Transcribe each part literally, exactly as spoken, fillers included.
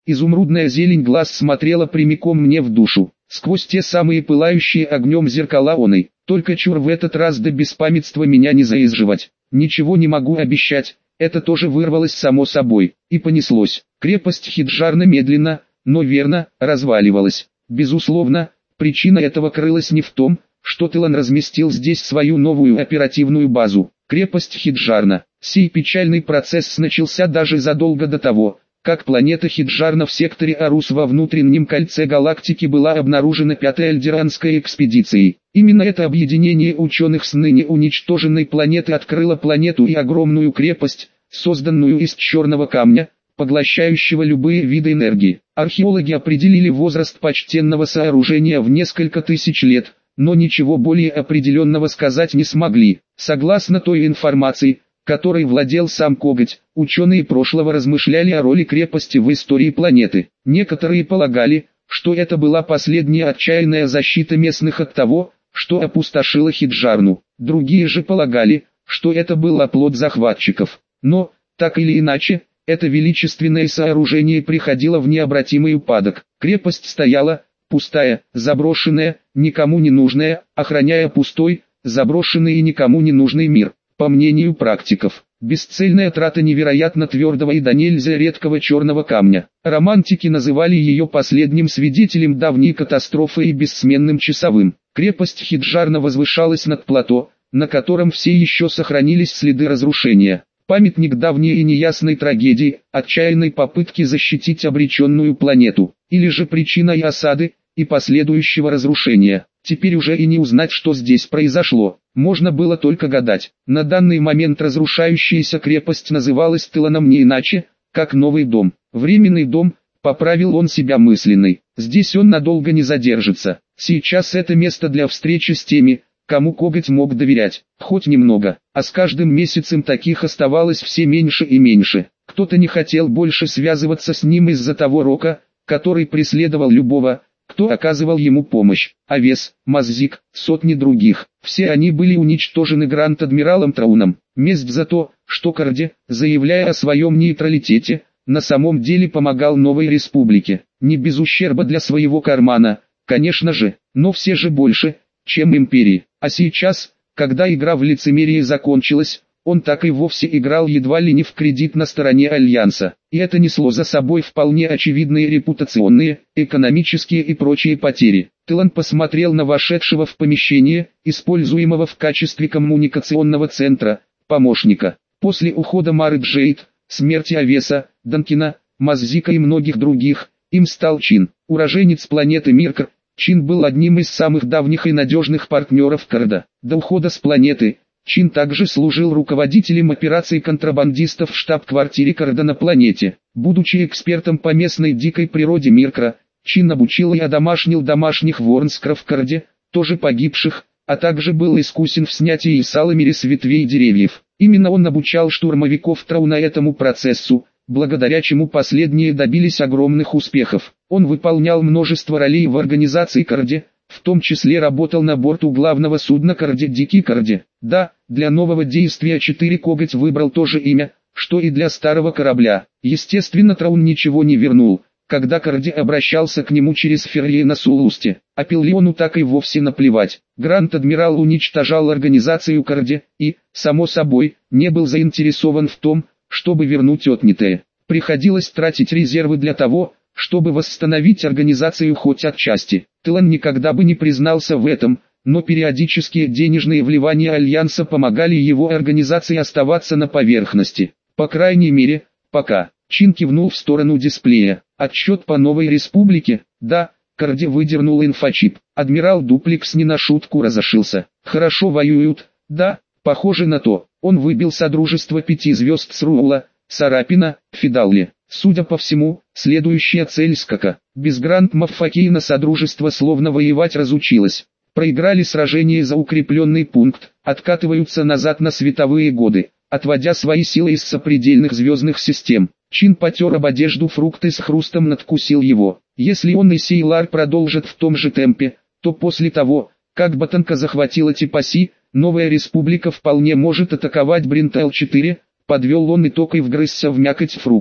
Изумрудная зелень глаз смотрела прямиком мне в душу, сквозь те самые пылающие огнем зеркала оной. Только чур в этот раз до беспамятства меня не заизживать. Ничего не могу обещать, это тоже вырвалось само собой, и понеслось. Крепость Хиджарна медленно, но верно, разваливалась. Безусловно, причина этого крылась не в том, что Тылан разместил здесь свою новую оперативную базу. Крепость Хиджарна. Сей печальный процесс начался даже задолго до того, как планета Хиджарна в секторе Арус во внутреннем кольце галактики была обнаружена пятой Альдеранской экспедицией. Именно это объединение ученых с ныне уничтоженной планеты открыло планету и огромную крепость, созданную из черного камня, поглощающего любые виды энергии. Археологи определили возраст почтенного сооружения в несколько тысяч лет, но ничего более определенного сказать не смогли. Согласно той информации, которой владел сам Коготь, ученые прошлого размышляли о роли крепости в истории планеты. Некоторые полагали, что это была последняя отчаянная защита местных от того, что опустошило Хиджарну. Другие же полагали, что это был оплот захватчиков. Но, так или иначе, это величественное сооружение приходило в необратимый упадок. Крепость стояла, пустая, заброшенная, никому не нужная, охраняя пустой, заброшенный и никому не нужный мир. По мнению практиков, бесцельная трата невероятно твердого и до нельзя редкого черного камня. Романтики называли ее последним свидетелем давней катастрофы и бессменным часовым. Крепость Хиджарна возвышалась над плато, на котором все еще сохранились следы разрушения. Памятник давней и неясной трагедии, отчаянной попытки защитить обреченную планету, или же причиной осады и последующего разрушения. Теперь уже и не узнать, что здесь произошло. Можно было только гадать. На данный момент разрушающаяся крепость называлась Тыланом не иначе, как новый дом. Временный дом, поправил он себя мысленный. Здесь он надолго не задержится. Сейчас это место для встречи с теми, кому Коготь мог доверять. Хоть немного. А с каждым месяцем таких оставалось все меньше и меньше. Кто-то не хотел больше связываться с ним из-за того рока, который преследовал любого, кто оказывал ему помощь. Авес, Маззик, сотни других. Все они были уничтожены Гранд-адмиралом Трауном. Месть за то, что Карди, заявляя о своем нейтралитете, на самом деле помогал новой республике. Не без ущерба для своего кармана, конечно же, но все же больше, чем империи. А сейчас, когда игра в лицемерие закончилась, он так и вовсе играл едва ли не в кредит на стороне Альянса. И это несло за собой вполне очевидные репутационные, экономические и прочие потери. Тылан посмотрел на вошедшего в помещение, используемого в качестве коммуникационного центра, помощника. После ухода Мары Джейд, смерти Авеса, Данкина, Маззика и многих других, им стал Чин, уроженец планеты Миркр. Чин был одним из самых давних и надежных партнеров Карда. До ухода с планеты, Чин также служил руководителем операций контрабандистов в штаб-квартире Карда на планете. Будучи экспертом по местной дикой природе Миркра, Чин обучил и одомашнил домашних ворнскров в Карде, тоже погибших, а также был искусен в снятии и саламире с ветвей деревьев. Именно он обучал штурмовиков Трауна этому процессу, благодаря чему последние добились огромных успехов. Он выполнял множество ролей в организации Карде, в том числе работал на борту главного судна Карде Дикий Карде. Да, для нового действия четыре Коготь выбрал то же имя, что и для старого корабля. Естественно, Траун ничего не вернул, когда Карде обращался к нему через Ферри на Сулусте. А Пиллиону так и вовсе наплевать. Гранд-адмирал уничтожал организацию Карде и, само собой, не был заинтересован в том, чтобы вернуть отнятое. Приходилось тратить резервы для того, чтобы восстановить организацию хоть отчасти. Тылан никогда бы не признался в этом, но периодические денежные вливания Альянса помогали его организации оставаться на поверхности. По крайней мере, пока. Чин кивнул в сторону дисплея. Отчет по новой республике? Да. Карде выдернул инфочип. Адмирал Дуплекс не на шутку разошился. Хорошо воюют? Да, похоже на то. Он выбил содружество пяти звезд с Рула, Сарапина, Фидалли. Судя по всему, следующая цель скака. Без Гранд-Маффакейна содружество словно воевать разучилось. Проиграли сражение за укрепленный пункт, откатываются назад на световые годы, отводя свои силы из сопредельных звездных систем. Чин потер об одежду фрукты с хрустом надкусил его. Если он и Сейлар продолжат в том же темпе, то после того, как Батанка захватила Типаси, новая республика вполне может атаковать Бринтел четыре, подвел он итог и вгрызся в мякоть фрукта.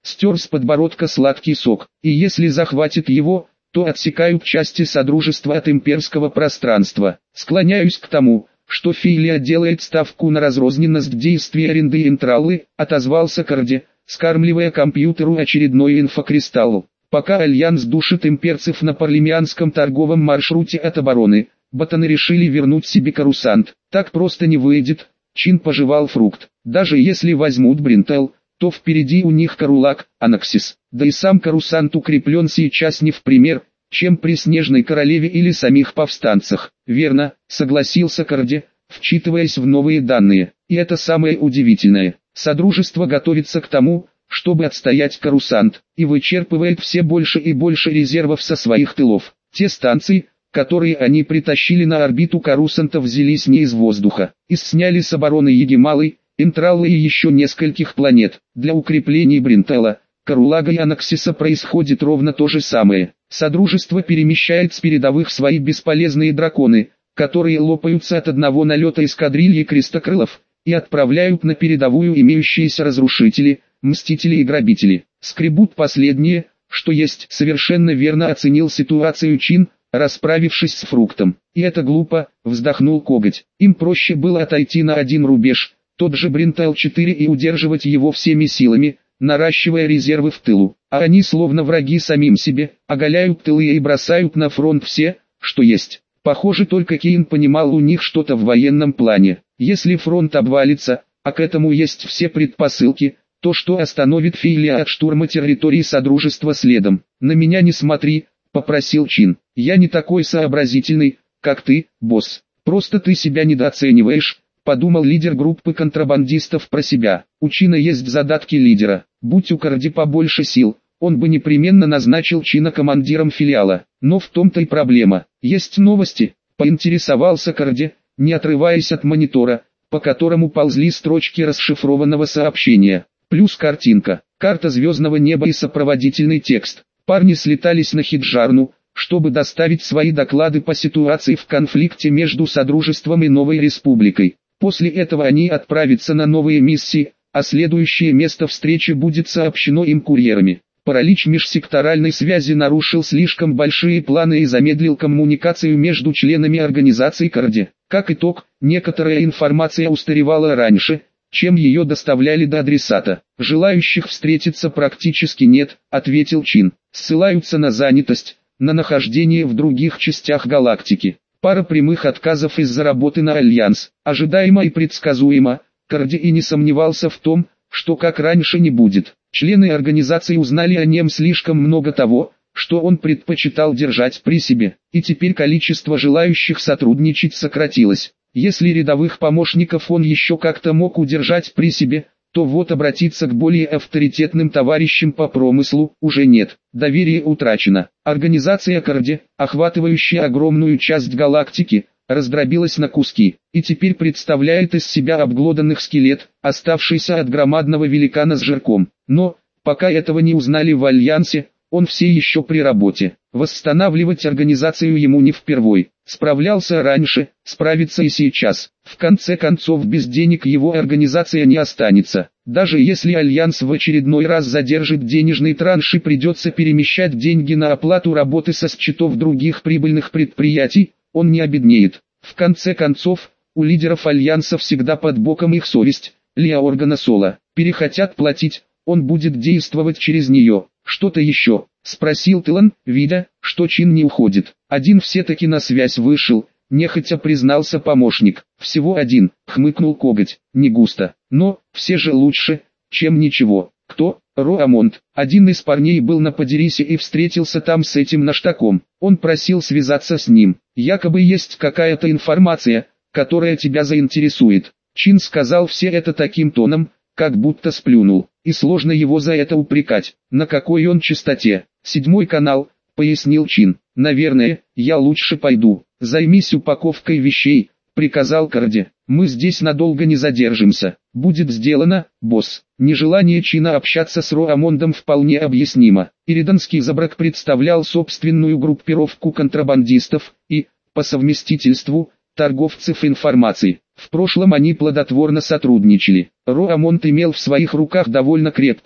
стер с подбородка сладкий сок, и если захватит его, то отсекают части Содружества от имперского пространства. Склоняюсь к тому, что Фейлия делает ставку на разрозненность действий аренды интраллы, отозвался Карди, скармливая компьютеру очередной инфокристалл. Пока Альянс душит имперцев на парлемианском торговом маршруте от обороны, ботаны решили вернуть себе Корусант. Так просто не выйдет. Чин пожевал фрукт. Даже если возьмут Бринтел, то впереди у них Карулак, Анаксис. Да и сам Корусант укреплен сейчас не в пример, чем при Снежной Королеве или самих повстанцах. Верно, согласился Карди, вчитываясь в новые данные. И это самое удивительное. Содружество готовится к тому, чтобы отстоять Корусант, и вычерпывает все больше и больше резервов со своих тылов. Те станции, которые они притащили на орбиту Корусанта, взялись не из воздуха, и сняли с обороны Егемалы, Интраллы и еще нескольких планет. Для укреплений Бринтела, Карулага и Анаксиса происходит ровно то же самое. Содружество перемещает с передовых свои бесполезные драконы, которые лопаются от одного налета эскадрильи крестокрылов, и отправляют на передовую имеющиеся разрушители, мстители и грабители. Скребут последние, что есть. Совершенно верно оценил ситуацию Чин, расправившись с фруктом. И это глупо, вздохнул Коготь. Им проще было отойти на один рубеж, тот же Бринтел четыре, и удерживать его всеми силами, наращивая резервы в тылу. А они, словно враги самим себе, оголяют тылы и бросают на фронт все, что есть. Похоже, только Кейн понимал у них что-то в военном плане. Если фронт обвалится, а к этому есть все предпосылки, то что остановит Фейлия от штурма территории Содружества следом? На меня не смотри, попросил Чин. Я не такой сообразительный, как ты, босс. Просто ты себя недооцениваешь, подумал лидер группы контрабандистов про себя. У Чина есть задатки лидера. Будь у Карди побольше сил, он бы непременно назначил Чина командиром филиала. Но в том-то и проблема. Есть новости, поинтересовался Карди, не отрываясь от монитора, по которому ползли строчки расшифрованного сообщения. Плюс картинка, карта звездного неба и сопроводительный текст. Парни слетались на Хиджарну, чтобы доставить свои доклады по ситуации в конфликте между Содружеством и Новой Республикой. После этого они отправятся на новые миссии, а следующее место встречи будет сообщено им курьерами. Паралич межсекторальной связи нарушил слишком большие планы и замедлил коммуникацию между членами организации Карди. Как итог, некоторая информация устаревала раньше, чем ее доставляли до адресата. Желающих встретиться практически нет, ответил Чин. Ссылаются на занятость, на нахождение в других частях галактики. Пара прямых отказов из-за работы на Альянс. Ожидаемо и предсказуемо, Карди и не сомневался в том, что как раньше не будет. Члены организации узнали о нем слишком много того, что он предпочитал держать при себе, и теперь количество желающих сотрудничать сократилось. Если рядовых помощников он еще как-то мог удержать при себе, то вот обратиться к более авторитетным товарищам по промыслу уже нет. Доверие утрачено. Организация Карди, охватывающая огромную часть галактики, раздробилась на куски, и теперь представляет из себя обглоданных скелет, оставшийся от громадного великана с жирком. Но, пока этого не узнали в Альянсе, он все еще при работе. Восстанавливать организацию ему не впервой. Справлялся раньше, справится и сейчас. В конце концов, без денег его организация не останется. Даже если Альянс в очередной раз задержит денежный транш и придется перемещать деньги на оплату работы со счетов других прибыльных предприятий, он не обеднеет. В конце концов, у лидеров Альянса всегда под боком их совесть, Лиа Органа Соло. Перехотят платить, он будет действовать через нее. Что-то еще? Спросил Тылан, видя, что Чин не уходит. Один все-таки на связь вышел, нехотя признался помощник. Всего один, хмыкнул Коготь, не густо. Но, все же лучше, чем ничего. Кто? Роамонт. Один из парней был на Падирисе и встретился там с этим наштаком. Он просил связаться с ним. Якобы есть какая-то информация, которая тебя заинтересует. Чин сказал все это таким тоном, как будто сплюнул. И сложно его за это упрекать. На какой он частоте? Седьмой канал, пояснил Чин. Наверное, я лучше пойду. Займись упаковкой вещей, приказал Карди. Мы здесь надолго не задержимся. Будет сделано, босс. Нежелание Чина общаться с Роамондом вполне объяснимо. Ириданский Забрак представлял собственную группировку контрабандистов и, по совместительству, торговцев информацией. В прошлом они плодотворно сотрудничали. Роамонд имел в своих руках довольно крепкую,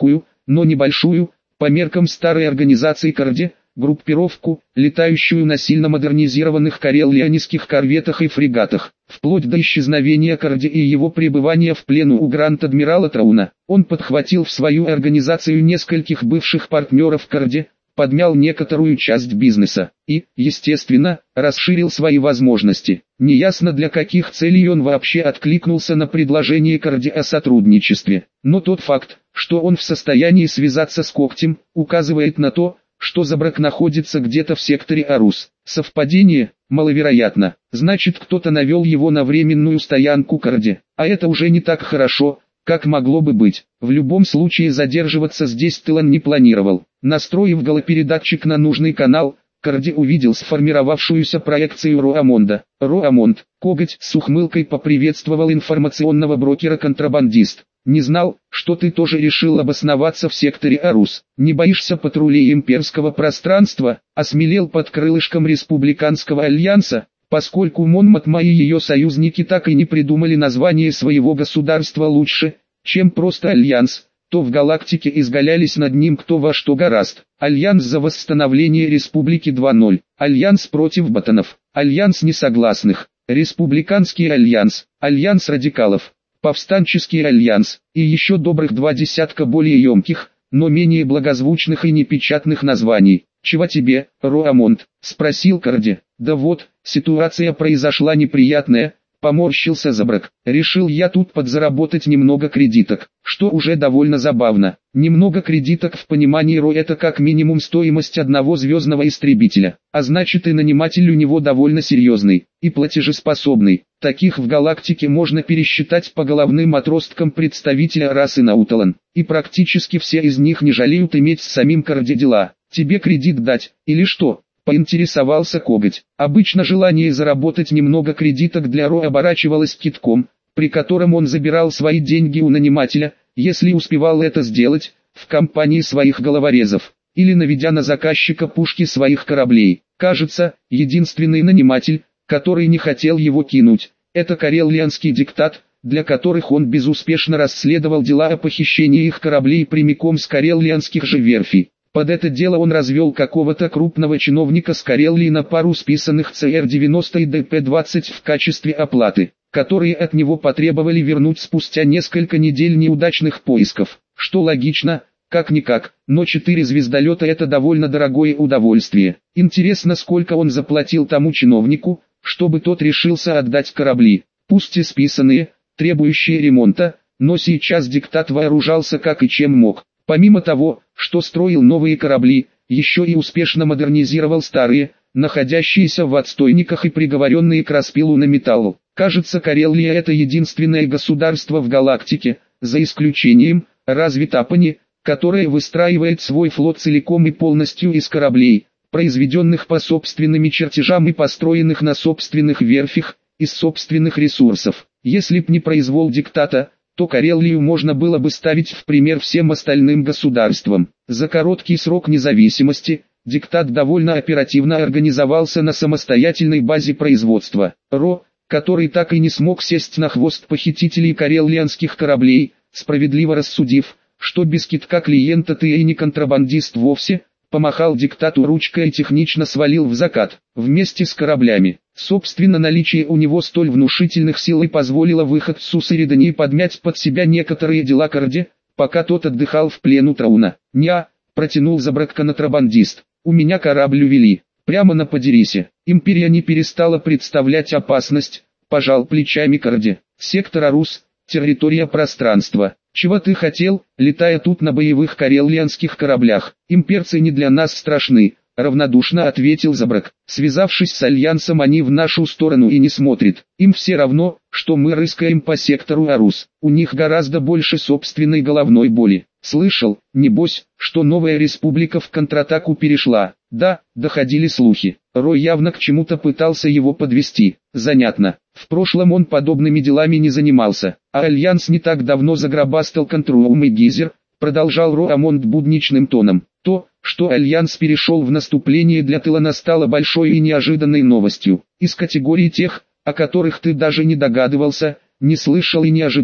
но небольшую, по меркам старой организации Карде, группировку, летающую на сильно модернизированных карелианских корветах и фрегатах. Вплоть до исчезновения Карде и его пребывания в плену у гранд-адмирала Трауна, он подхватил в свою организацию нескольких бывших партнеров Карде, подмял некоторую часть бизнеса и, естественно, расширил свои возможности. Неясно для каких целей он вообще откликнулся на предложение Карде о сотрудничестве, но тот факт, что он в состоянии связаться с Когтем, указывает на то, что Забрак находится где-то в секторе Арус. Совпадение? Маловероятно. Значит, кто-то навел его на временную стоянку Карде, а это уже не так хорошо, как могло бы быть. В любом случае задерживаться здесь Тылан не планировал. Настроив голопередатчик на нужный канал, Карде увидел сформировавшуюся проекцию Роамонда. Роамонд, Коготь с ухмылкой поприветствовал информационного брокера-контрабандист. Не знал, что ты тоже решил обосноваться в секторе Арус. Не боишься патрулей имперского пространства? Осмелел под крылышком Республиканского альянса, поскольку Монмот и ее союзники так и не придумали название своего государства лучше, чем просто альянс, то в галактике изгалялись над ним кто во что горазд. Альянс за восстановление Республики два ноль, Альянс против ботанов, Альянс несогласных, Республиканский альянс, Альянс радикалов, Повстанческий альянс, и еще добрых два десятка более емких, но менее благозвучных и непечатных названий. «Чего тебе, Роамонд?» – спросил Карде. «Да вот, ситуация произошла неприятная», – поморщился Забрак. «Решил я тут подзаработать немного кредиток, что уже довольно забавно. Немного кредиток в понимании Ро это как минимум стоимость одного звездного истребителя, а значит и наниматель у него довольно серьезный и платежеспособный. Таких в галактике можно пересчитать по головным отросткам представителя расы Науталан, и практически все из них не жалеют иметь с самим Карде дела. Тебе кредит дать, или что?» — поинтересовался Коготь. Обычно желание заработать немного кредиток для Ро оборачивалось кидком, при котором он забирал свои деньги у нанимателя, если успевал это сделать, в компании своих головорезов, или наведя на заказчика пушки своих кораблей. Кажется, единственный наниматель, который не хотел его кинуть, это карелианский диктат, для которых он безуспешно расследовал дела о похищении их кораблей прямиком с карелианских же верфей. Под это дело он развел какого-то крупного чиновника с Карелии на пару списанных Цэ Эр девяносто и Дэ Пэ двадцать в качестве оплаты, которые от него потребовали вернуть спустя несколько недель неудачных поисков, что логично, как-никак, но четыре звездолета это довольно дорогое удовольствие. Интересно, сколько он заплатил тому чиновнику, чтобы тот решился отдать корабли, пусть и списанные, требующие ремонта, но сейчас диктат вооружался как и чем мог. Помимо того, что строил новые корабли, еще и успешно модернизировал старые, находящиеся в отстойниках и приговоренные к распилу на металл. Кажется, Карелия это единственное государство в галактике, за исключением, разве Тапани, которое выстраивает свой флот целиком и полностью из кораблей, произведенных по собственным чертежам и построенных на собственных верфях, из собственных ресурсов. Если б не произвол диктата, то Карелию можно было бы ставить в пример всем остальным государствам. За короткий срок независимости, диктат довольно оперативно организовался на самостоятельной базе производства. Ро, который так и не смог сесть на хвост похитителей карелианских кораблей, справедливо рассудив, что без китка клиента ты и не контрабандист вовсе, помахал диктату ручкой и технично свалил в закат, вместе с кораблями. Собственно, наличие у него столь внушительных сил и позволило выходцу с Иридани подмять под себя некоторые дела Карде, пока тот отдыхал в плену Трауна. «Ня», — протянул Забрак контрабандист, — «у меня корабль увели, прямо на Падирисе». Империя не перестала представлять опасность, пожал плечами Карде. «Сектор Арус, территория пространства. Чего ты хотел, летая тут на боевых карелианских кораблях? Имперцы не для нас страшны», — равнодушно ответил Забрак. «Связавшись с Альянсом, они в нашу сторону и не смотрят. Им все равно, что мы рыскаем по сектору Арус. У них гораздо больше собственной головной боли. Слышал, небось, что новая республика в контратаку перешла?» «Да, доходили слухи». Рой явно к чему-то пытался его подвести. Занятно. В прошлом он подобными делами не занимался, а Альянс не так давно загробастал Контруум и Гизер, продолжал Роамонд будничным тоном. То, что Альянс перешел в наступление для Тылана, стало большой и неожиданной новостью. Из категории тех, о которых ты даже не догадывался, не слышал и не ожидал.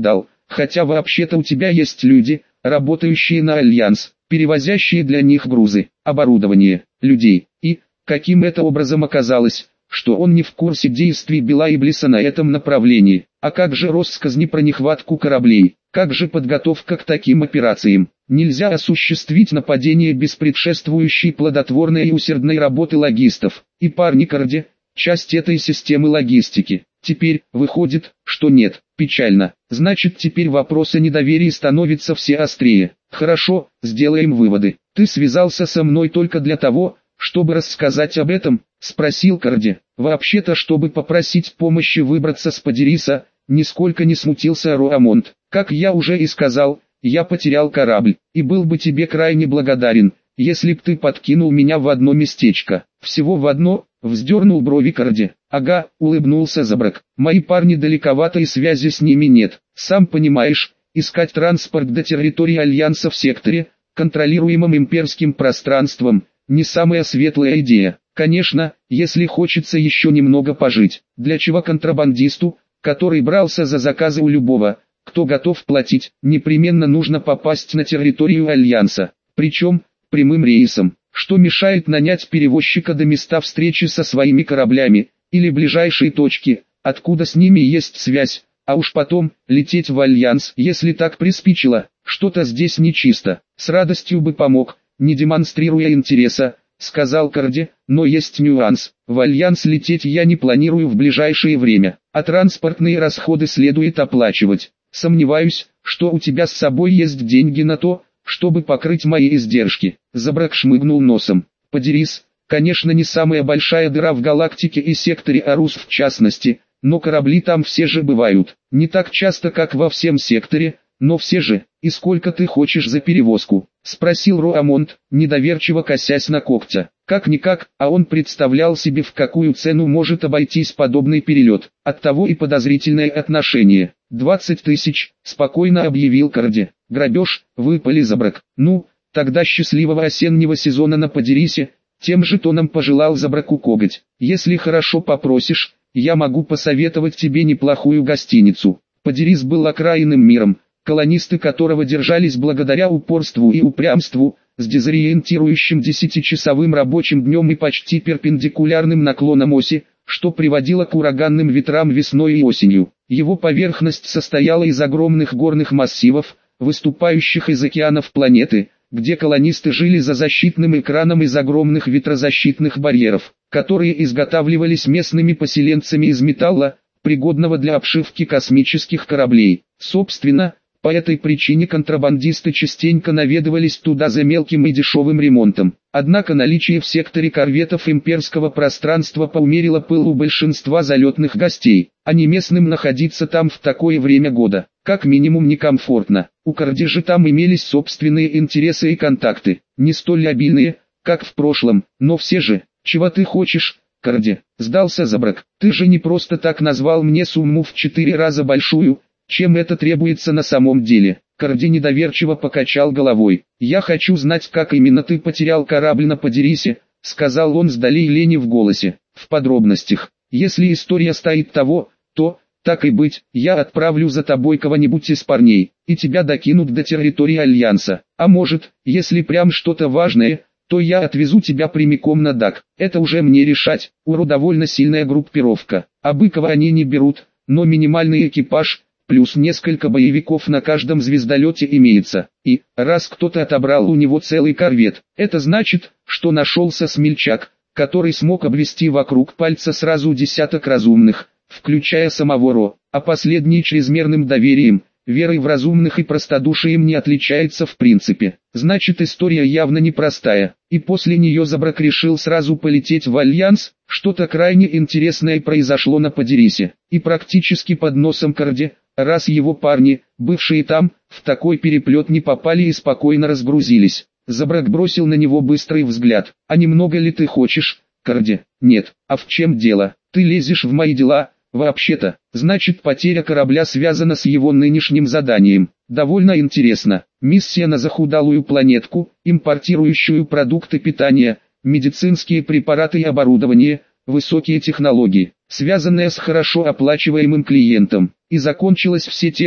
хотя вообще-то у тебя есть люди, работающие на Альянс, перевозящие для них грузы, оборудование, людей. И, каким это образом оказалось, что он не в курсе действий Билла Иблиса на этом направлении? А как же россказни про нехватку кораблей? Как же подготовка к таким операциям? Нельзя осуществить нападение без предшествующей плодотворной и усердной работы логистов. И Парникарди – часть этой системы логистики. Теперь, выходит, что нет. Печально. Значит, теперь вопрос о недоверии становится все острее. Хорошо, сделаем выводы. Ты связался со мной только для того, чтобы рассказать об этом? Спросил Карди. Вообще-то, чтобы попросить помощи выбраться с Падириса, нисколько не смутился Руамонт. Как я уже и сказал, я потерял корабль, и был бы тебе крайне благодарен, если б ты подкинул меня в одно местечко. Всего в одно, вздернул брови Карди. Ага, улыбнулся Забрак. Мои парни далековато и связи с ними нет. Сам понимаешь, искать транспорт до территории Альянса в секторе, контролируемом имперским пространством, не самая светлая идея. Конечно, если хочется еще немного пожить. Для чего контрабандисту, который брался за заказы у любого, кто готов платить, непременно нужно попасть на территорию Альянса, причем прямым рейсом. Что мешает нанять перевозчика до места встречи со своими кораблями, или ближайшей точки, откуда с ними есть связь, а уж потом лететь в Альянс, если так приспичило. Что-то здесь нечисто. С радостью бы помог, не демонстрируя интереса, сказал Карди, но есть нюанс. В Альянс лететь я не планирую в ближайшее время, а транспортные расходы следует оплачивать. Сомневаюсь, что у тебя с собой есть деньги на то, чтобы покрыть мои издержки. Забрак шмыгнул носом. Падирис, конечно, не самая большая дыра в галактике и секторе Арус в частности, но корабли там все же бывают. Не так часто, как во всем секторе, но все же. И сколько ты хочешь за перевозку? Спросил Руамонт, недоверчиво косясь на Когтя. Как-никак, а он представлял себе, в какую цену может обойтись подобный перелет. Оттого и подозрительное отношение. «Двадцать тысяч», — спокойно объявил Карди. «Грабеж», — выпали Забрак. «Ну, тогда счастливого осеннего сезона на Падирисе», — тем же тоном пожелал Забраку Коготь. «Если хорошо попросишь, я могу посоветовать тебе неплохую гостиницу». Падирис был окраинным миром, колонисты которого держались благодаря упорству и упрямству, с дезориентирующим десятичасовым рабочим днем и почти перпендикулярным наклоном оси, что приводило к ураганным ветрам весной и осенью. Его поверхность состояла из огромных горных массивов, выступающих из океанов планеты, где колонисты жили за защитным экраном из огромных ветрозащитных барьеров, которые изготавливались местными поселенцами из металла, пригодного для обшивки космических кораблей. Собственно, по этой причине контрабандисты частенько наведывались туда за мелким и дешевым ремонтом. Однако наличие в секторе корветов имперского пространства поумерило пыл у большинства залетных гостей, а не местным находиться там в такое время года, как минимум некомфортно. У Карди же там имелись собственные интересы и контакты, не столь обильные, как в прошлом, но все же. «Чего ты хочешь, Карди?» — сдался Забрак. «Ты же не просто так назвал мне сумму в четыре раза большую, чем это требуется на самом деле». Карди недоверчиво покачал головой. «Я хочу знать, как именно ты потерял корабль на Падирисе», — сказал он с долей лени в голосе. «В подробностях. Если история стоит того, то, так и быть, я отправлю за тобой кого-нибудь из парней, и тебя докинут до территории Альянса. А может, если прям что-то важное, то я отвезу тебя прямиком на Дак. Это уже мне решать. Уру довольно сильная группировка. А Быкова они не берут, но минимальный экипаж, плюс несколько боевиков на каждом звездолете имеется. И, раз кто-то отобрал у него целый корвет, это значит, что нашелся смельчак, который смог обвести вокруг пальца сразу десяток разумных, включая самого Ро, а последний чрезмерным доверием, верой в разумных и простодушием не отличается в принципе. Значит, история явно непростая, и после нее Забрак решил сразу полететь в Альянс. Что-то крайне интересное произошло на Падирисе, и практически под носом Карди, раз его парни, бывшие там, в такой переплет не попали и спокойно разгрузились. Забрак бросил на него быстрый взгляд. «А немного ли ты хочешь, Карди?» «Нет. А в чем дело? Ты лезешь в мои дела?» «Вообще-то, значит, потеря корабля связана с его нынешним заданием. Довольно интересно. Миссия на захудалую планетку, импортирующую продукты питания, медицинские препараты и оборудование, высокие технологии, связанная с хорошо оплачиваемым клиентом. И закончилось все тем,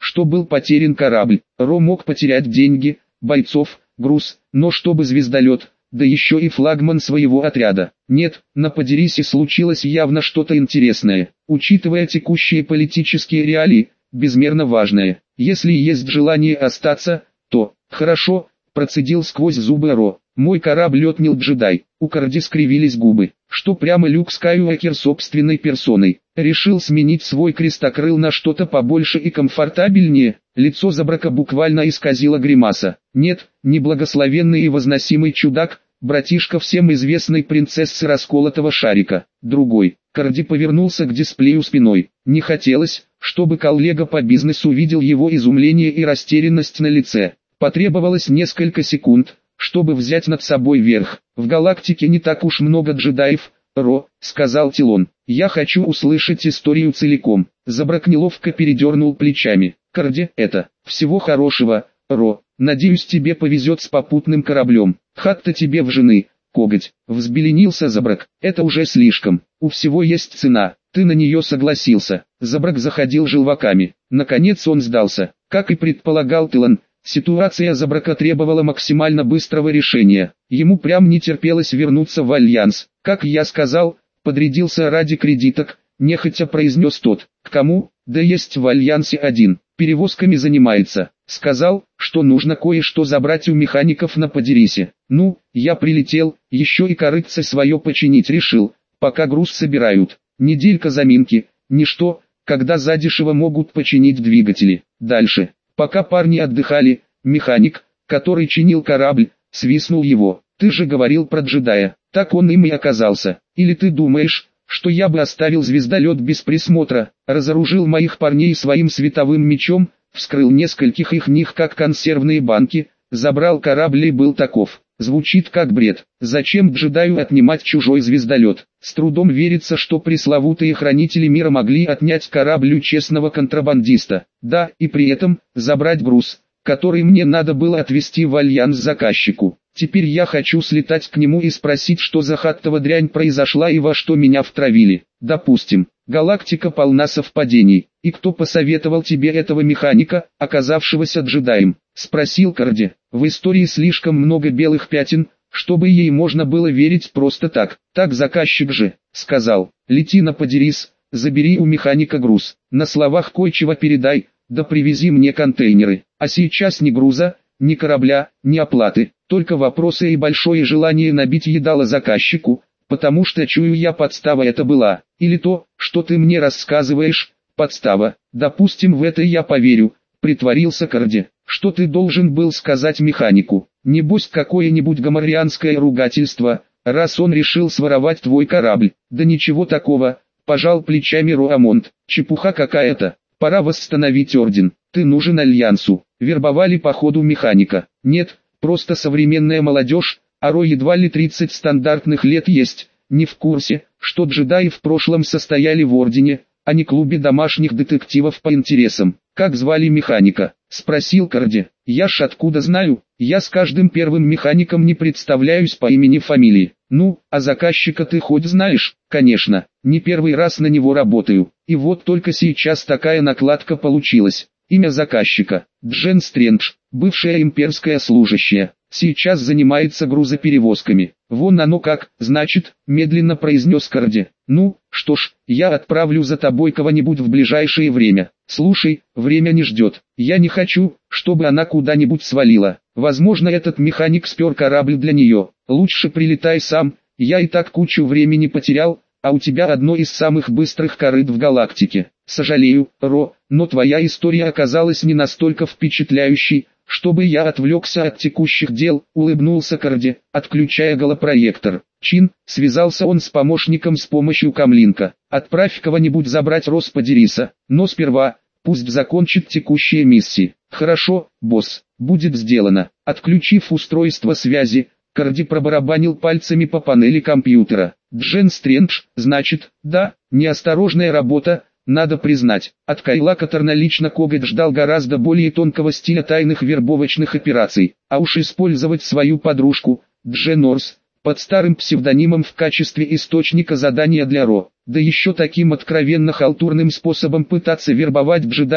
что был потерян корабль. Ро мог потерять деньги, бойцов, груз, но чтобы звездолет, да еще и флагман своего отряда. Нет, на Падирисе случилось явно что-то интересное, учитывая текущие политические реалии, безмерно важное. Если есть желание остаться, то, хорошо, процедил сквозь зубы Ро. Мой корабль отнял джедай. У Карди скривились губы, что прямо Люк Скайуокер собственной персоной. Решил сменить свой крестокрыл на что-то побольше и комфортабельнее. Лицо Забрака буквально исказило гримаса. Нет, не благословенный и возносимый чудак, братишка всем известной принцессы расколотого шарика. Другой. Карди повернулся к дисплею спиной. Не хотелось, чтобы коллега по бизнесу видел его изумление и растерянность на лице. Потребовалось несколько секунд, чтобы взять над собой верх. В галактике не так уж много джедаев, Ро, сказал Тилон. Я хочу услышать историю целиком. Забрак неловко передернул плечами. Карди, это, всего хорошего, Ро. Надеюсь, тебе повезет с попутным кораблем. Хатта тебе в жены, коготь. Взбеленился Забрак. Это уже слишком. У всего есть цена. Ты на нее согласился. Забрак заходил желваками. Наконец он сдался. Как и предполагал Тилон, ситуация Забрака требовала максимально быстрого решения. Ему прям не терпелось вернуться в Альянс. Как я сказал, подрядился ради кредиток, нехотя произнес тот. К кому? Да есть в Альянсе один. Перевозками занимается. Сказал, что нужно кое-что забрать у механиков на Падирисе. Ну, я прилетел, еще и корытце свое починить решил, пока груз собирают. Неделька заминки, ничто, когда задешево могут починить двигатели. Дальше. Пока парни отдыхали, механик, который чинил корабль, свистнул его. Ты же говорил про джедая, так он им и оказался. Или ты думаешь, что я бы оставил звездолет без присмотра, разоружил моих парней своим световым мечом, вскрыл нескольких их них как консервные банки, забрал корабль и был таков. Звучит как бред. Зачем джедаю отнимать чужой звездолет? С трудом верится, что пресловутые хранители мира могли отнять корабль у честного контрабандиста. Да, и при этом забрать груз, который мне надо было отвезти в Альянс заказчику. Теперь я хочу слетать к нему и спросить, что за хаттова дрянь произошла и во что меня втравили. Допустим, галактика полна совпадений. И кто посоветовал тебе этого механика, оказавшегося джедаем? Спросил Карди. В истории слишком много белых пятен, чтобы ей можно было верить просто так. Так заказчик же, сказал, лети на Падирис, забери у механика груз. На словах кое-чего передай, да привези мне контейнеры. А сейчас ни груза, ни корабля, ни оплаты, только вопросы и большое желание набить едало заказчику, потому что чую я, подстава это была. Или то, что ты мне рассказываешь, подстава. Допустим, в это я поверю, притворился Карди. Что ты должен был сказать механику? Небось какое-нибудь гоморианское ругательство, раз он решил своровать твой корабль. Да ничего такого, пожал плечами Роамонт. Чепуха какая-то. Пора восстановить орден. Ты нужен Альянсу. Вербовали по ходу механика. Нет, просто современная молодежь, а Ро едва ли тридцать стандартных лет есть. Не в курсе, что джедаи в прошлом состояли в ордене, а не клубе домашних детективов по интересам. Как звали механика? Спросил Карди. Я ж откуда знаю, я с каждым первым механиком не представляюсь по имени-фамилии. Ну, а заказчика ты хоть знаешь? Конечно, не первый раз на него работаю. И вот только сейчас такая накладка получилась. Имя заказчика – Джен Стрэндж, бывшая имперская служащая. Сейчас занимается грузоперевозками. Вон оно как, значит, медленно произнес Карди. Ну, что ж, я отправлю за тобой кого-нибудь в ближайшее время. Слушай, время не ждет. Я не хочу, чтобы она куда-нибудь свалила. Возможно, этот механик спер корабль для нее. Лучше прилетай сам, я и так кучу времени потерял, а у тебя одно из самых быстрых корыт в галактике. Сожалею, Ро, но твоя история оказалась не настолько впечатляющей, чтобы я отвлекся от текущих дел, улыбнулся Карди, отключая голопроектор. Чин, связался он с помощником с помощью камлинка. Отправь кого-нибудь забрать Ро с Падириса, но сперва, пусть закончит текущие миссии. Хорошо, босс, будет сделано. Отключив устройство связи, Карди пробарабанил пальцами по панели компьютера. Джен Стрэндж, значит, да, неосторожная работа, надо признать. От Кайла Каторна лично Коготь ждал гораздо более тонкого стиля тайных вербовочных операций, а уж использовать свою подружку, Джен Норс, под старым псевдонимом в качестве источника задания для Ро, да еще таким откровенно халтурным способом пытаться вербовать джедая,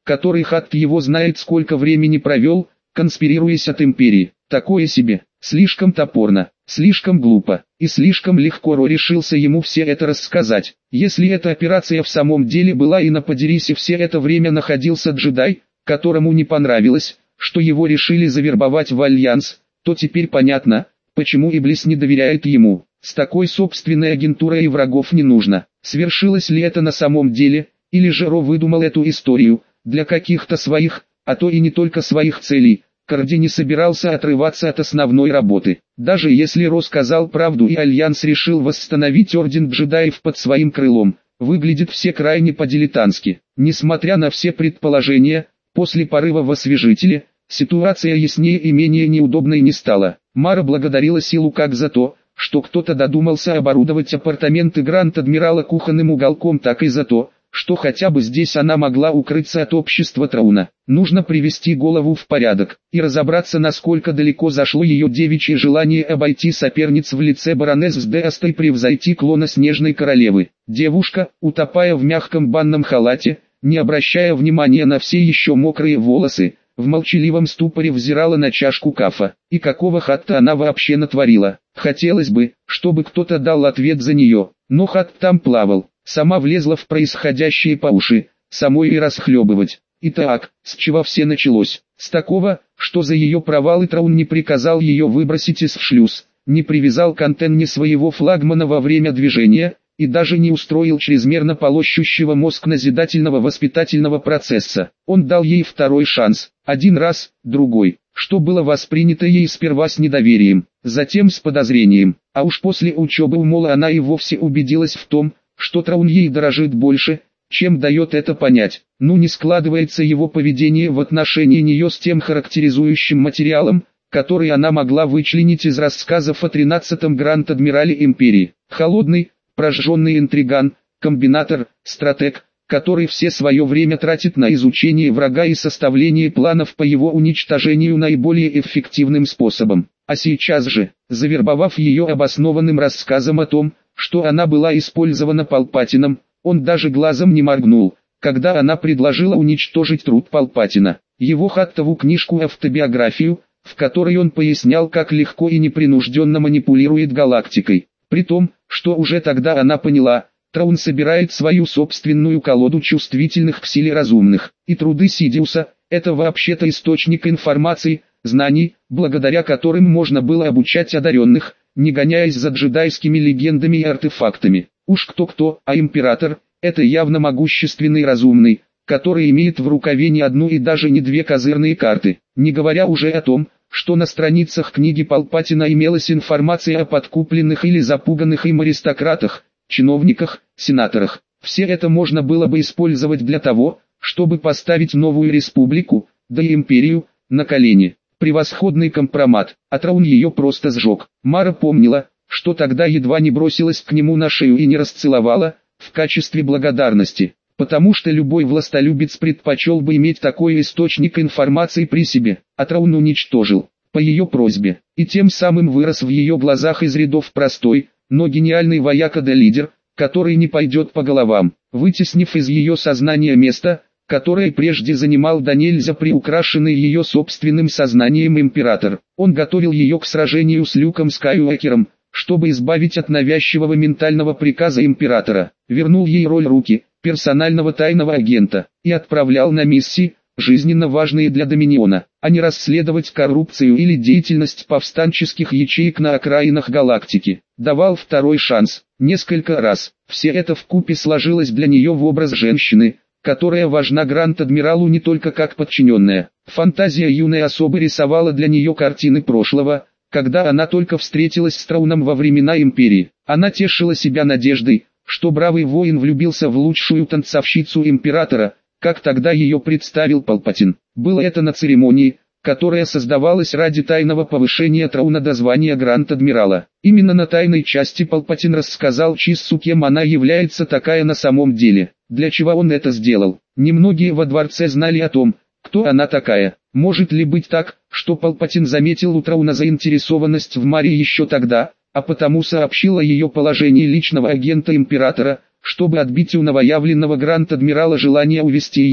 который Хатт его знает сколько времени провел, конспирируясь от империи. Такое себе, слишком топорно, слишком глупо, и слишком легко Ро решился ему все это рассказать. Если эта операция в самом деле была и на Падерисе все это время находился джедай, которому не понравилось, что его решили завербовать в Альянс, то теперь понятно, почему Иблис не доверяет ему. С такой собственной агентурой и врагов не нужно. Свершилось ли это на самом деле, или же Ро выдумал эту историю, для каких-то своих, а то и не только своих целей. Корди не собирался отрываться от основной работы. Даже если Ро сказал правду и Альянс решил восстановить Орден джедаев под своим крылом, выглядит все крайне по-дилетантски. Несмотря на все предположения, после порыва в освежителе, ситуация яснее и менее неудобной не стала. Мара благодарила силу как за то, что кто-то додумался оборудовать апартаменты Гранд-Адмирала кухонным уголком, так и за то, что хотя бы здесь она могла укрыться от общества Трауна. Нужно привести голову в порядок и разобраться, насколько далеко зашло ее девичье желание обойти соперниц в лице баронесс де Аста и превзойти клона Снежной Королевы. Девушка, утопая в мягком банном халате, не обращая внимания на все еще мокрые волосы, в молчаливом ступоре взирала на чашку кафа. И какого Хатта она вообще натворила? Хотелось бы, чтобы кто-то дал ответ за нее, но Хатт там плавал. Сама влезла в происходящее по уши, самой и расхлебывать. Итак, с чего все началось? С такого, что за ее провалы Траун не приказал ее выбросить из шлюз, не привязал к антенне своего флагмана во время движения, и даже не устроил чрезмерно полощущего мозг назидательного воспитательного процесса. Он дал ей второй шанс, один раз, другой, что было воспринято ей сперва с недоверием, затем с подозрением, а уж после учебы у Мола она и вовсе убедилась в том, что Траун ей дорожит больше, чем дает это понять. Ну не складывается его поведение в отношении нее с тем характеризующим материалом, который она могла вычленить из рассказов о тринадцатом Гранд-Адмирале Империи. Холодный, прожженный интриган, комбинатор, стратег, который все свое время тратит на изучение врага и составление планов по его уничтожению наиболее эффективным способом. А сейчас же, завербовав ее обоснованным рассказом о том, что она была использована Палпатином, он даже глазом не моргнул, когда она предложила уничтожить труд Палпатина. Его Хаттову книжку-автобиографию, в которой он пояснял, как легко и непринужденно манипулирует галактикой. При том, что уже тогда она поняла, Траун собирает свою собственную колоду чувствительных к силе разумных. И труды Сидиуса – это вообще-то источник информации, знаний, благодаря которым можно было обучать одаренных, не гоняясь за джедайскими легендами и артефактами. Уж кто-кто, а император – это явно могущественный разумный, который имеет в рукаве не одну и даже не две козырные карты, не говоря уже о том, что на страницах книги Палпатина имелась информация о подкупленных или запуганных им аристократах, чиновниках, сенаторах. Все это можно было бы использовать для того, чтобы поставить новую республику, да и империю, на колени. Превосходный компромат, а Траун ее просто сжег. Мара помнила, что тогда едва не бросилась к нему на шею и не расцеловала, в качестве благодарности, потому что любой властолюбец предпочел бы иметь такой источник информации при себе, а Траун уничтожил, по ее просьбе, и тем самым вырос в ее глазах из рядов простой, но гениальный вояка да лидер, который не пойдет по головам, вытеснив из ее сознания место, которое прежде занимал да нельзя приукрашенный ее собственным сознанием император. Он готовил ее к сражению с Люком Скайуокером, чтобы избавить от навязчивого ментального приказа императора, вернул ей роль руки, персонального тайного агента, и отправлял на миссии, жизненно важные для Доминиона, а не расследовать коррупцию или деятельность повстанческих ячеек на окраинах галактики. Давал второй шанс, несколько раз. Все это вкупе сложилось для нее в образ женщины, которая важна Гранд-Адмиралу не только как подчиненная. Фантазия юной особы рисовала для нее картины прошлого, когда она только встретилась с Трауном во времена Империи. Она тешила себя надеждой, что бравый воин влюбился в лучшую танцовщицу Императора, как тогда ее представил Палпатин. Было это на церемонии, которая создавалась ради тайного повышения Трауна до звания Гранд-Адмирала. Именно на тайной части Палпатин рассказал Чиссу, кем она является такая на самом деле. Для чего он это сделал? Немногие во дворце знали о том, кто она такая. Может ли быть так, что Палпатин заметил у Трауна заинтересованность в Маре еще тогда, а потому сообщил о ее положении личного агента Императора, чтобы отбить у новоявленного Гранд-Адмирала желание увести ее?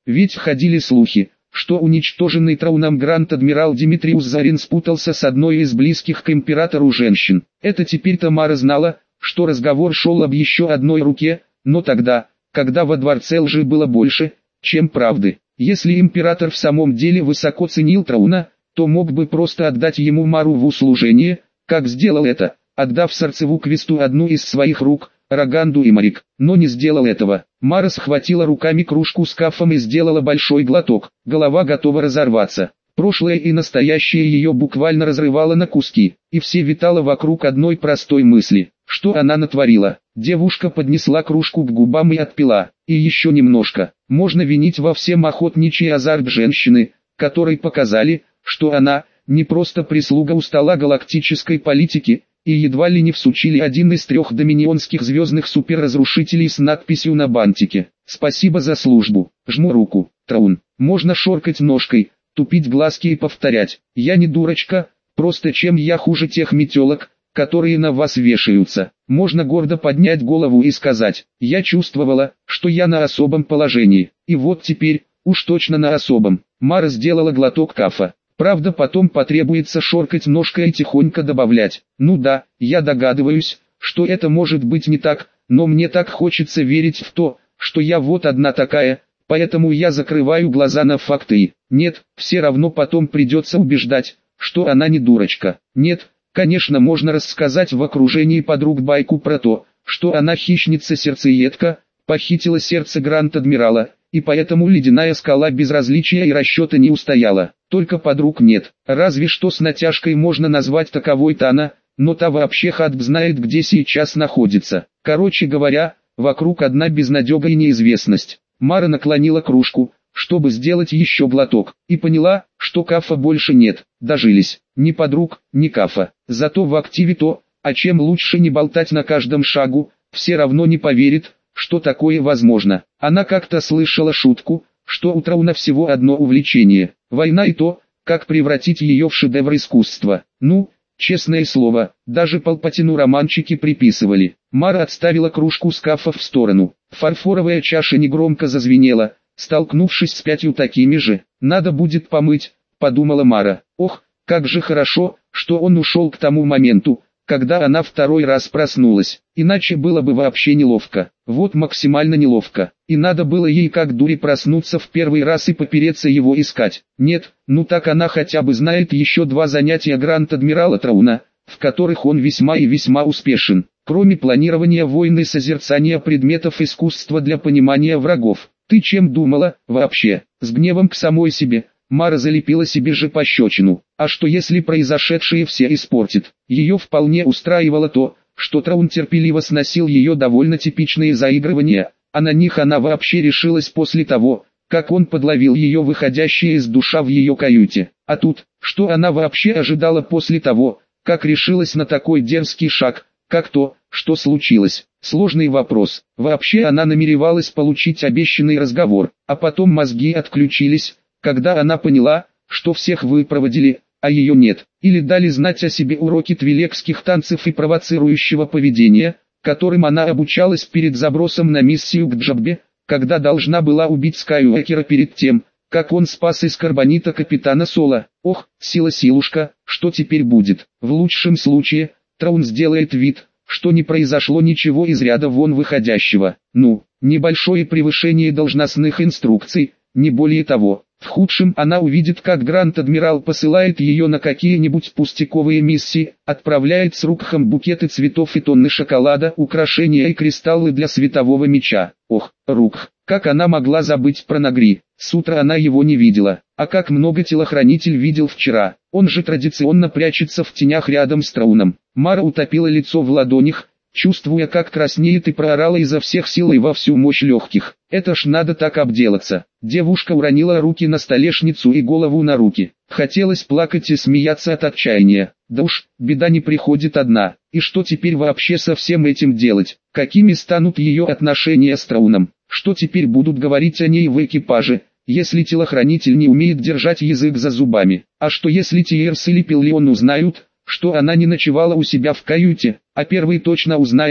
Ведь ходили слухи, что уничтоженный Трауном Гранд-адмирал Димитриус Зарин спутался с одной из близких к императору женщин. Это теперь Тамара знала, что разговор шел об еще одной руке, но тогда, когда во дворце лжи было больше, чем правды. Если император в самом деле высоко ценил Трауна, то мог бы просто отдать ему Мару в услужение, как сделал это, отдав Сарцеву Квесту одну из своих рук, Роганду и Марик, но не сделал этого. Мара схватила руками кружку с кафом и сделала большой глоток, голова готова разорваться. Прошлое и настоящее ее буквально разрывало на куски, и все витало вокруг одной простой мысли, что она натворила. Девушка поднесла кружку к губам и отпила, и еще немножко. Можно винить во всем охотничий азарт женщины, которой показали, что она не просто прислуга у стола галактической политики, и едва ли не всучили один из трех доминионских звездных суперразрушителей с надписью на бантике. Спасибо за службу, жму руку, Траун. Можно шоркать ножкой, тупить глазки и повторять: я не дурочка, просто чем я хуже тех метелок, которые на вас вешаются. Можно гордо поднять голову и сказать: я чувствовала, что я на особом положении, и вот теперь, уж точно на особом. Мара сделала глоток кафа. Правда, потом потребуется шоркать ножкой и тихонько добавлять: ну да, я догадываюсь, что это может быть не так, но мне так хочется верить в то, что я вот одна такая, поэтому я закрываю глаза на факты и... Нет, все равно потом придется убеждать, что она не дурочка. Нет, конечно, можно рассказать в окружении подруг байку про то, что она хищница-сердцеедка, похитила сердце Гранд-адмирала, и поэтому ледяная скала безразличия и расчета не устояла. Только подруг нет, разве что с натяжкой можно назвать таковой Тана, но та вообще хатб знает, где сейчас находится. Короче говоря, вокруг одна безнадега и неизвестность. Мара наклонила кружку, чтобы сделать еще глоток, и поняла, что кафа больше нет. Дожились, ни подруг, ни кафа. Зато в активе то, о чем лучше не болтать на каждом шагу, все равно не поверит, что такое возможно. Она как-то слышала шутку, что у Трауна всего одно увлечение – война, и то, как превратить ее в шедевр искусства. Ну, честное слово, даже Палпатину романчики приписывали. Мара отставила кружку с кафа в сторону. Фарфоровая чаша негромко зазвенела, столкнувшись с пятью такими же. «Надо будет помыть», – подумала Мара. Ох, как же хорошо, что он ушел к тому моменту, когда она второй раз проснулась, иначе было бы вообще неловко. Вот максимально неловко. И надо было ей как дуре проснуться в первый раз и попереться его искать. Нет, ну так она хотя бы знает еще два занятия Гранд-адмирала Трауна, в которых он весьма и весьма успешен. Кроме планирования войны и созерцания предметов искусства для понимания врагов. Ты чем думала, вообще? С гневом к самой себе. Мара залепила себе же пощечину. А что если произошедшее все испортит? Ее вполне устраивало то, что Траун терпеливо сносил ее довольно типичные заигрывания, а на них она вообще решилась после того, как он подловил ее выходящее из душа в ее каюте. А тут, что она вообще ожидала после того, как решилась на такой дерзкий шаг, как то, что случилось? Сложный вопрос. Вообще она намеревалась получить обещанный разговор, а потом мозги отключились, когда она поняла, что всех выпроводили, а ее нет, или дали знать о себе уроки твилекских танцев и провоцирующего поведения, которым она обучалась перед забросом на миссию к Джаббе, когда должна была убить Скайуокера перед тем, как он спас из карбонита капитана Соло. Ох, сила-силушка, что теперь будет? В лучшем случае, Траун сделает вид, что не произошло ничего из ряда вон выходящего. Ну, небольшое превышение должностных инструкций, не более того. В худшем она увидит, как Гранд-адмирал посылает ее на какие-нибудь пустяковые миссии, отправляет с Рукхом букеты цветов и тонны шоколада, украшения и кристаллы для светового меча. Ох, Рукх, как она могла забыть про Нагри? С утра она его не видела, а как много телохранитель видел вчера. Он же традиционно прячется в тенях рядом с Трауном. Мара утопила лицо в ладонях, чувствуя, как краснеет, и проорала изо всех сил и во всю мощь легких. Это ж надо так обделаться. Девушка уронила руки на столешницу и голову на руки. Хотелось плакать и смеяться от отчаяния. Да уж, беда не приходит одна. И что теперь вообще со всем этим делать? Какими станут ее отношения с Трауном? Что теперь будут говорить о ней в экипаже, если телохранитель не умеет держать язык за зубами? А что если Тиерс или Пиллион узнают, что она не ночевала у себя в каюте, а первый точно узнает,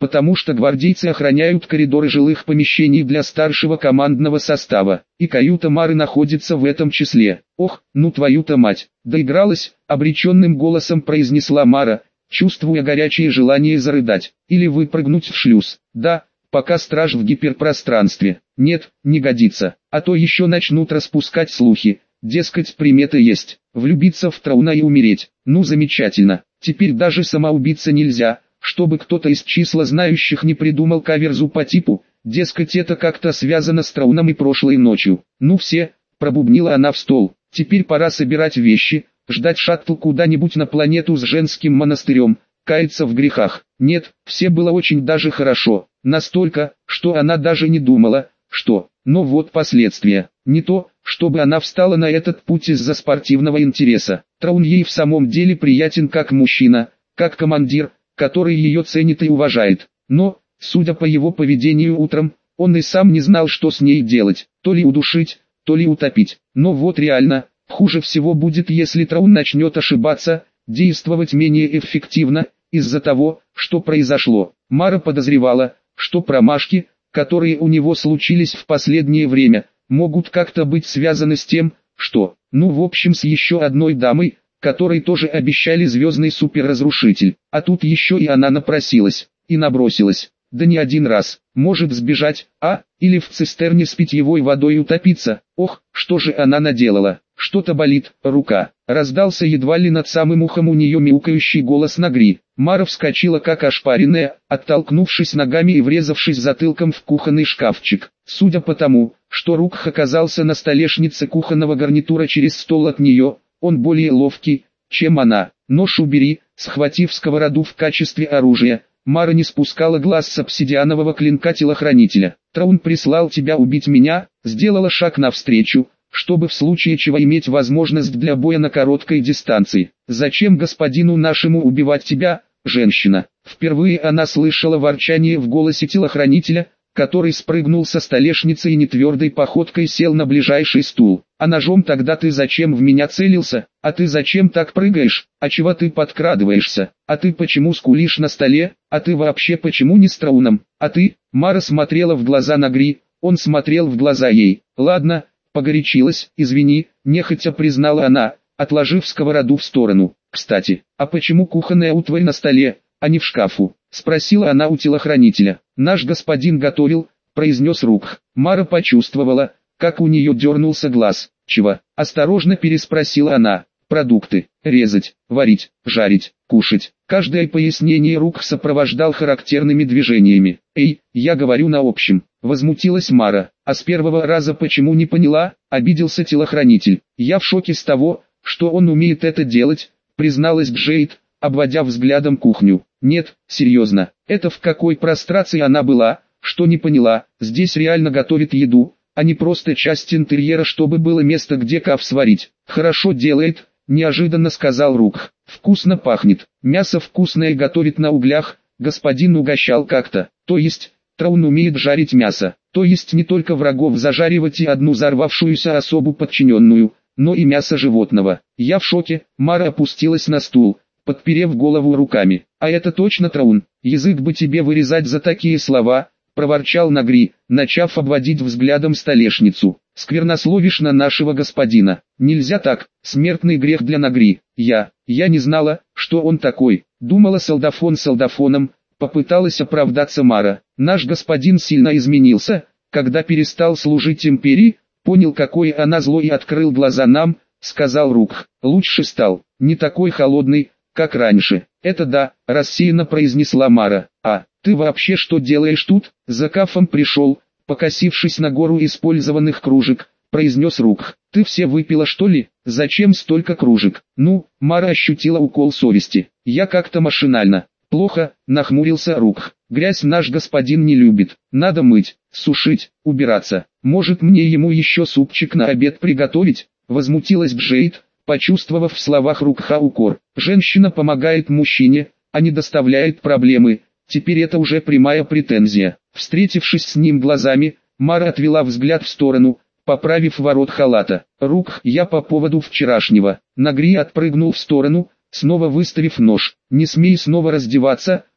потому что гвардейцы охраняют коридоры жилых помещений для старшего командного состава, и каюта Мары находится в этом числе. Ох, ну твою-то мать, доигралась, обреченным голосом произнесла Мара, чувствуя горячее желание зарыдать, или выпрыгнуть в шлюз. Да, пока страж в гиперпространстве. Нет, не годится, а то еще начнут распускать слухи, дескать приметы есть, влюбиться в Трауна и умереть. Ну замечательно, теперь даже самоубиться нельзя, чтобы кто-то из числа знающих не придумал каверзу по типу, дескать это как-то связано с Трауном и прошлой ночью. Ну все, пробубнила она в стол, теперь пора собирать вещи, ждать шаттл куда-нибудь на планету с женским монастырем, каяться в грехах. Нет, все было очень даже хорошо, настолько, что она даже не думала, что, но вот последствия. Не то, чтобы она встала на этот путь из-за спортивного интереса. Траун ей в самом деле приятен как мужчина, как командир, который ее ценит и уважает. Но, судя по его поведению утром, он и сам не знал, что с ней делать, то ли удушить, то ли утопить. Но вот реально, хуже всего будет, если Траун начнет ошибаться, действовать менее эффективно, из-за того, что произошло. Мара подозревала, что промашки, которые у него случились в последнее время, могут как-то быть связаны с тем, что, ну в общем с еще одной дамой, которой тоже обещали звездный суперразрушитель, а тут еще и она напросилась, и набросилась, да не один раз, может сбежать, а, или в цистерне с питьевой водой утопиться. Ох, что же она наделала, что-то болит, рука. Раздался едва ли над самым ухом у нее мяукающий голос Нагри. Мара вскочила как ошпаренная, оттолкнувшись ногами и врезавшись затылком в кухонный шкафчик. Судя по тому, что Рукх оказался на столешнице кухонного гарнитура через стол от нее, он более ловкий, чем она. Нож убери, схватив сковороду в качестве оружия, Мара не спускала глаз с обсидианового клинка телохранителя. Траун прислал тебя убить меня, сделала шаг навстречу, чтобы в случае чего иметь возможность для боя на короткой дистанции. Зачем господину нашему убивать тебя, женщина? Впервые она слышала ворчание в голосе телохранителя, который спрыгнул со столешницы и нетвердой походкой сел на ближайший стул. А ножом тогда ты зачем в меня целился? А ты зачем так прыгаешь? А чего ты подкрадываешься? А ты почему скулишь на столе? А ты вообще почему не с Трауном? А ты? Мара смотрела в глаза Нагри, он смотрел в глаза ей. Ладно, погорячилась, извини, нехотя признала она, отложив сковороду в сторону. Кстати, а почему кухонная утварь на столе, а не в шкафу? Спросила она у телохранителя. Наш господин готовил, произнес Рукх. Мара почувствовала, как у нее дернулся глаз. Чего? Осторожно переспросила она. Продукты. Резать, варить, жарить, кушать. Каждое пояснение Рукх сопровождал характерными движениями. Эй, я говорю на общем. Возмутилась Мара. А с первого раза почему не поняла? Обиделся телохранитель. Я в шоке с того, что он умеет это делать, призналась Джейд, обводя взглядом кухню. Нет, серьезно, это в какой прострации она была, что не поняла, здесь реально готовит еду, а не просто часть интерьера, чтобы было место где каф сварить. Хорошо делает, неожиданно сказал Рукх. Вкусно пахнет, мясо вкусное готовит на углях, господин угощал как-то. То есть, Траун умеет жарить мясо, то есть не только врагов зажаривать и одну взорвавшуюся особу подчиненную, но и мясо животного. Я в шоке, Мара опустилась на стул, подперев голову руками. А это точно Траун, язык бы тебе вырезать за такие слова, проворчал Нагри, начав обводить взглядом столешницу. Сквернословишь на нашего господина. Нельзя так, смертный грех для Нагри. Я, я не знала, что он такой. Думала солдафон солдафоном, попыталась оправдаться Мара. Наш господин сильно изменился, когда перестал служить империи, понял, какой она злой и открыл глаза нам, сказал Рукх. Лучше стал, не такой холодный, как раньше. Это да, рассеянно произнесла Мара. А, ты вообще что делаешь тут? За кафом пришел, покосившись на гору использованных кружек, произнес Рукх. Ты все выпила что ли? Зачем столько кружек? Ну, Мара ощутила укол совести. Я как-то машинально. Плохо, нахмурился Рукх. Грязь наш господин не любит. Надо мыть, сушить, убираться. Может мне ему еще супчик на обед приготовить? Возмутилась Джейд, почувствовав в словах Рукха укор. Женщина помогает мужчине, а не доставляет проблемы. Теперь это уже прямая претензия. Встретившись с ним глазами, Мара отвела взгляд в сторону, поправив ворот халата. Рукх, я по поводу вчерашнего. Нагри отпрыгнул в сторону, снова выставив нож. Не смей снова раздеваться,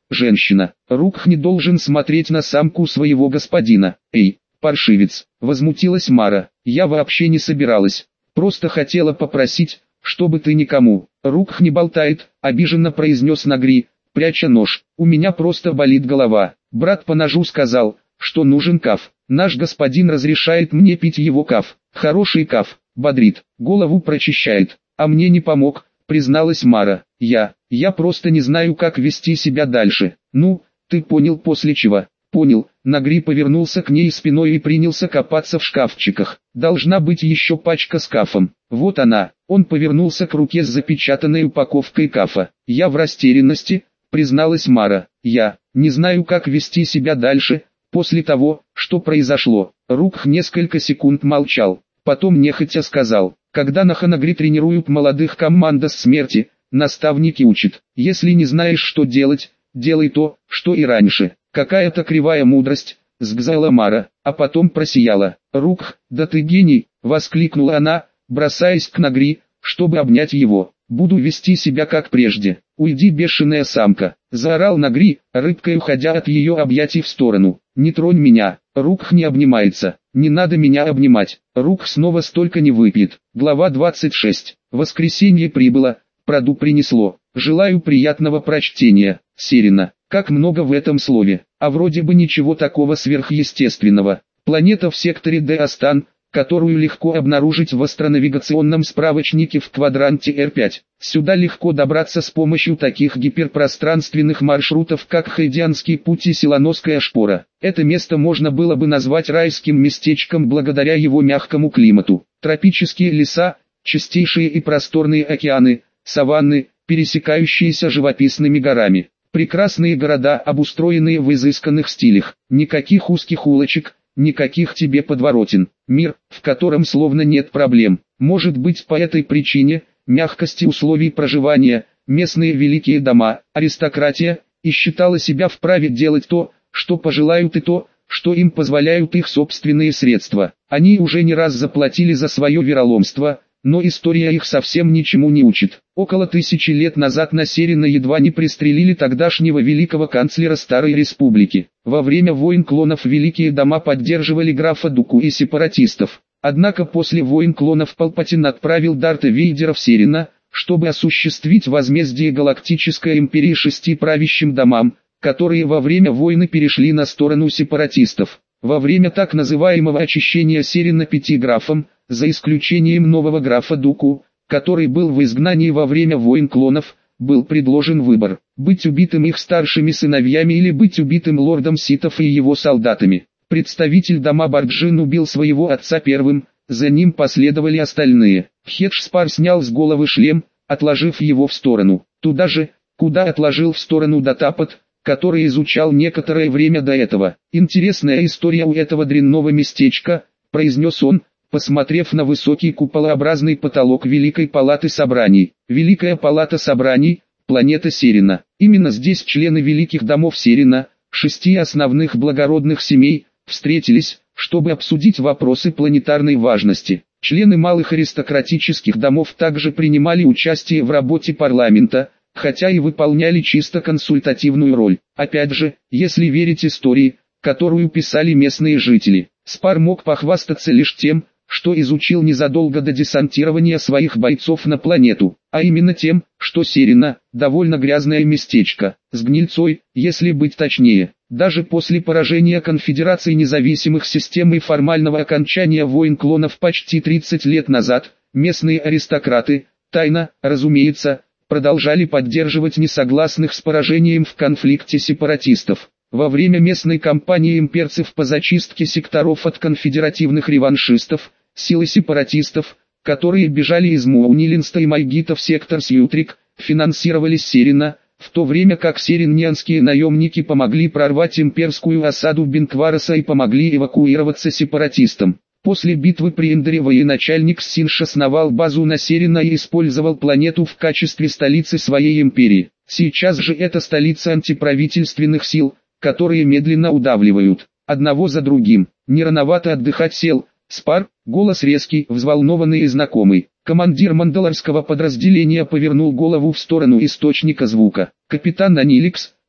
женщина. Рукх не должен смотреть на самку своего господина. Эй, паршивец, возмутилась Мара. Я вообще не собиралась. Просто хотела попросить, чтобы ты никому. Рукх не болтает, обиженно произнес Нагри, пряча нож. У меня просто болит голова. Брат по ножу сказал, что нужен каф. Наш господин разрешает мне пить его каф. Хороший каф, бодрит, голову прочищает. А мне не помог, призналась Мара. Я, я просто не знаю, как вести себя дальше. Ну, ты понял, после чего? Понял. Нагри повернулся к ней спиной и принялся копаться в шкафчиках. Должна быть еще пачка с кафом. Вот она. Он повернулся к руке с запечатанной упаковкой кафа. Я в растерянности, призналась Мара. Я не знаю, как вести себя дальше, после того, что произошло. Рукх несколько секунд молчал. Потом нехотя сказал: когда на Ханагри тренируют молодых командос смерти, наставники учат: если не знаешь, что делать, делай то, что и раньше. Какая-то кривая мудрость, сгзала Мара, а потом просияла. Рукх, да ты гений, воскликнула она, бросаясь к Нагри, чтобы обнять его. Буду вести себя как прежде. Уйди, бешеная самка, заорал Нагри, рыбкой уходя от ее объятий в сторону. Не тронь меня. Рукх не обнимается. Не надо меня обнимать. Рукх снова столько не выпьет. Глава двадцать шесть. Воскресенье прибыло, Праду принесло. Желаю приятного прочтения. Сирена. Как много в этом слове, а вроде бы ничего такого сверхъестественного. Планета в секторе Д Астан, которую легко обнаружить в астронавигационном справочнике в квадранте Р пять. Сюда легко добраться с помощью таких гиперпространственных маршрутов, как Хайдианский путь и Силаносская шпора. Это место можно было бы назвать райским местечком благодаря его мягкому климату. Тропические леса, чистейшие и просторные океаны, саванны, пересекающиеся живописными горами. Прекрасные города, обустроенные в изысканных стилях. Никаких узких улочек, никаких тебе подворотен. Мир, в котором словно нет проблем. Может быть, по этой причине, мягкости условий проживания, местные великие дома, аристократия, и считала себя вправе делать то, что пожелают, и то, что им позволяют их собственные средства. Они уже не раз заплатили за свое вероломство, но история их совсем ничему не учит. Около тысячи лет назад на Серина едва не пристрелили тогдашнего великого канцлера Старой Республики. Во время войн клонов великие дома поддерживали графа Дуку и сепаратистов. Однако после войн клонов Палпатин отправил Дарта Вейдера в Серина, чтобы осуществить возмездие Галактической Империи шести правящим домам, которые во время войны перешли на сторону сепаратистов. Во время так называемого очищения Серина пяти графам, за исключением нового графа Дуку, который был в изгнании во время войн клонов, был предложен выбор: быть убитым их старшими сыновьями или быть убитым лордом Ситов и его солдатами. Представитель дома Барджин убил своего отца первым, за ним последовали остальные. Хедж-Спар снял с головы шлем, отложив его в сторону, туда же, куда отложил в сторону Датапот, который изучал некоторое время до этого. «Интересная история у этого дрянного местечка», — произнес он, посмотрев на высокий куполообразный потолок Великой Палаты Собраний. Великая Палата Собраний, планета Серина. Именно здесь члены великих домов Серина, шести основных благородных семей, встретились, чтобы обсудить вопросы планетарной важности. Члены малых аристократических домов также принимали участие в работе парламента, хотя и выполняли чисто консультативную роль. Опять же, если верить истории, которую писали местные жители, Спар мог похвастаться лишь тем, что изучил незадолго до десантирования своих бойцов на планету, а именно тем, что Серина – довольно грязное местечко, с гнильцой, если быть точнее. Даже после поражения Конфедерации независимых систем и формального окончания войн клонов почти тридцать лет назад, местные аристократы, тайно, разумеется, продолжали поддерживать несогласных с поражением в конфликте сепаратистов. Во время местной кампании имперцев по зачистке секторов от конфедеративных реваншистов, силы сепаратистов, которые бежали из Муаунилинста и Майгита в сектор Сьютрик, финансировались Серина, в то время как сериньянские наемники помогли прорвать имперскую осаду Бенквароса и помогли эвакуироваться сепаратистам. После битвы при Эндере военачальник Синш основал базу на Серина и использовал планету в качестве столицы своей империи. Сейчас же это столица антиправительственных сил, которые медленно удавливают, одного за другим. Не рановато отдыхать сел, Спар, голос резкий, взволнованный и знакомый. Командир мандалорского подразделения повернул голову в сторону источника звука. Капитан Аниликс,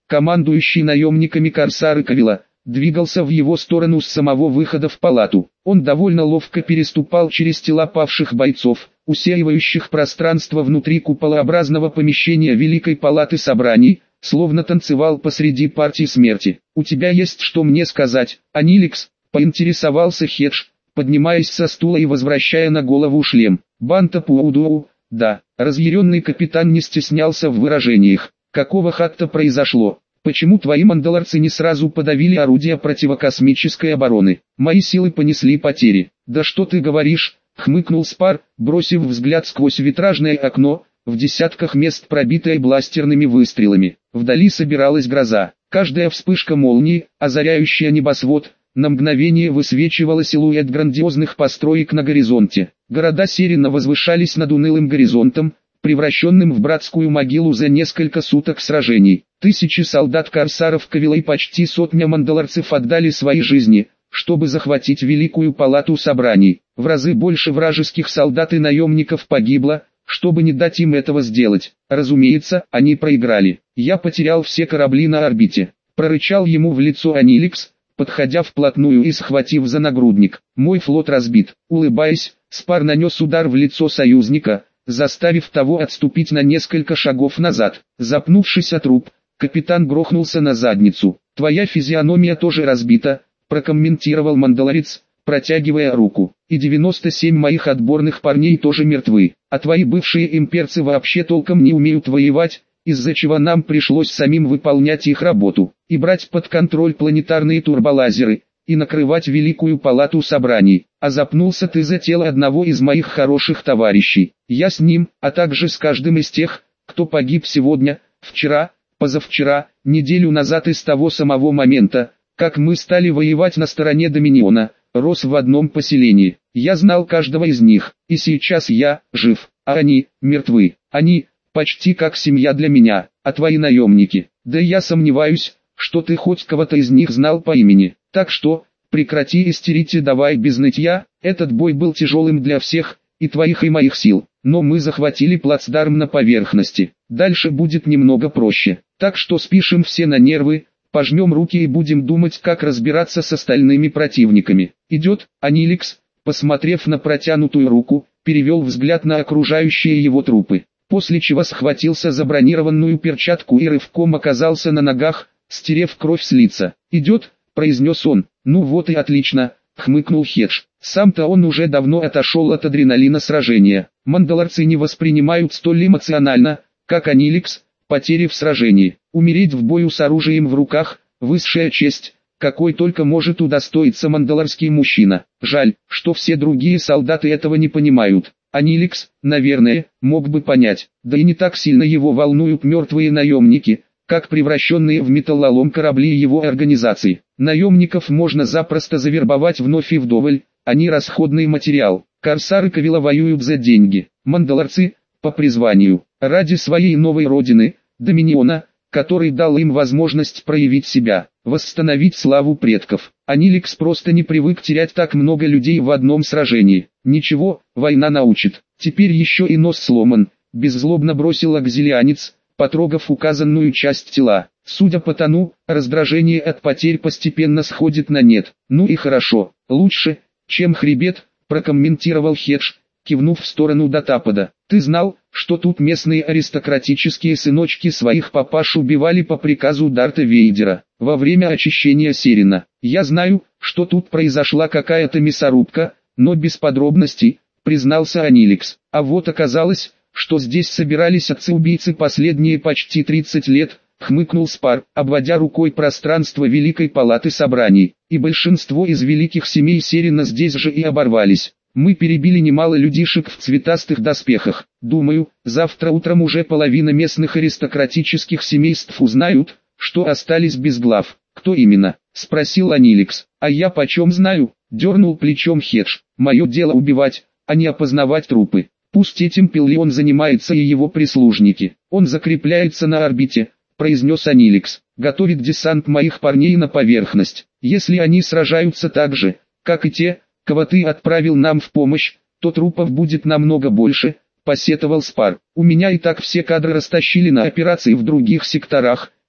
командующий наемниками Корсары Кавила, двигался в его сторону с самого выхода в палату. Он довольно ловко переступал через тела павших бойцов, усеивающих пространство внутри куполообразного помещения Великой Палаты Собраний, словно танцевал посреди партии смерти. «У тебя есть что мне сказать, Аниликс?» — поинтересовался Хедж, поднимаясь со стула и возвращая на голову шлем. «Банта Пуудуу, да». Разъяренный капитан не стеснялся в выражениях. «Какого хакта произошло? Почему твои мандалорцы не сразу подавили орудия противокосмической обороны? Мои силы понесли потери». «Да что ты говоришь?» — хмыкнул Спар, бросив взгляд сквозь витражное окно, в десятках мест пробитое бластерными выстрелами. Вдали собиралась гроза. Каждая вспышка молнии, озаряющая небосвод, на мгновение высвечивала силуэт грандиозных построек на горизонте. Города Серина возвышались над унылым горизонтом, превращенным в братскую могилу за несколько суток сражений. Тысячи солдат-корсаров Кавила и почти сотня мандалорцев отдали свои жизни, чтобы захватить Великую Палату Собраний. В разы больше вражеских солдат и наемников погибло, чтобы не дать им этого сделать. Разумеется, они проиграли. Я потерял все корабли на орбите. Прорычал ему в лицо Аниликс, подходя вплотную и схватив за нагрудник. Мой флот разбит. Улыбаясь, Спар нанес удар в лицо союзника, заставив того отступить на несколько шагов назад. Запнувшись о труп, капитан грохнулся на задницу. «Твоя физиономия тоже разбита», — прокомментировал мандалорец, протягивая руку. «И девяносто семь моих отборных парней тоже мертвы, а твои бывшие имперцы вообще толком не умеют воевать, из-за чего нам пришлось самим выполнять их работу, и брать под контроль планетарные турболазеры, и накрывать Великую Палату Собраний. А запнулся ты за тело одного из моих хороших товарищей. Я с ним, а также с каждым из тех, кто погиб сегодня, вчера, позавчера, неделю назад и с того самого момента, как мы стали воевать на стороне Доминиона, рос в одном поселении. Я знал каждого из них, и сейчас я жив, а они мертвы. Они почти как семья для меня, а твои наемники. Да я сомневаюсь, что ты хоть кого-то из них знал по имени. Так что, прекрати истерить и давай без нытья. Этот бой был тяжелым для всех, и твоих и моих сил. Но мы захватили плацдарм на поверхности. Дальше будет немного проще. Так что спишем все на нервы, пожмем руки и будем думать, как разбираться с остальными противниками. Идет?» Аниликс, посмотрев на протянутую руку, перевел взгляд на окружающие его трупы. После чего схватился за бронированную перчатку и рывком оказался на ногах, стерев кровь с лица. «Идет», — произнес он. «Ну вот и отлично», — хмыкнул Хедж. Сам-то он уже давно отошел от адреналина сражения. Мандалорцы не воспринимают столь эмоционально, как Аниликс, потери в сражении. Умереть в бою с оружием в руках – высшая честь, какой только может удостоиться мандалорский мужчина. Жаль, что все другие солдаты этого не понимают. Аниликс, наверное, мог бы понять, да и не так сильно его волнуют мертвые наемники, как превращенные в металлолом корабли его организации. Наемников можно запросто завербовать вновь и вдоволь, они расходный материал. Корсары Кавила воюют за деньги, мандалорцы – по призванию, ради своей новой родины, Доминиона, который дал им возможность проявить себя, восстановить славу предков. Аниликс просто не привык терять так много людей в одном сражении. Ничего, война научит. Теперь еще и нос сломан, беззлобно бросил акзилианец, потрогав указанную часть тела. Судя по тону, раздражение от потерь постепенно сходит на нет. «Ну и хорошо, лучше, чем хребет», прокомментировал Хедж, кивнув в сторону Датапада. «Ты знал, что тут местные аристократические сыночки своих папаш убивали по приказу Дарта Вейдера, во время очищения Серина? Я знаю, что тут произошла какая-то мясорубка, но без подробностей», признался Аниликс. «А вот оказалось, что здесь собирались отцы-убийцы последние почти тридцать лет», хмыкнул Спар, обводя рукой пространство Великой Палаты Собраний. «И большинство из великих семей Серина здесь же и оборвались. Мы перебили немало людишек в цветастых доспехах. Думаю, завтра утром уже половина местных аристократических семейств узнают, что остались без глав». «Кто именно?» — спросил Аниликс. «А я почем знаю?» — дернул плечом Хедж. «Мое дело убивать, а не опознавать трупы. Пусть этим Пиллион занимается и его прислужники. Он закрепляется на орбите», — произнес Аниликс. «Готовит десант моих парней на поверхность. Если они сражаются так же, как и те, кого ты отправил нам в помощь, то трупов будет намного больше», — посетовал Спар. «У меня и так все кадры растащили на операции в других секторах», —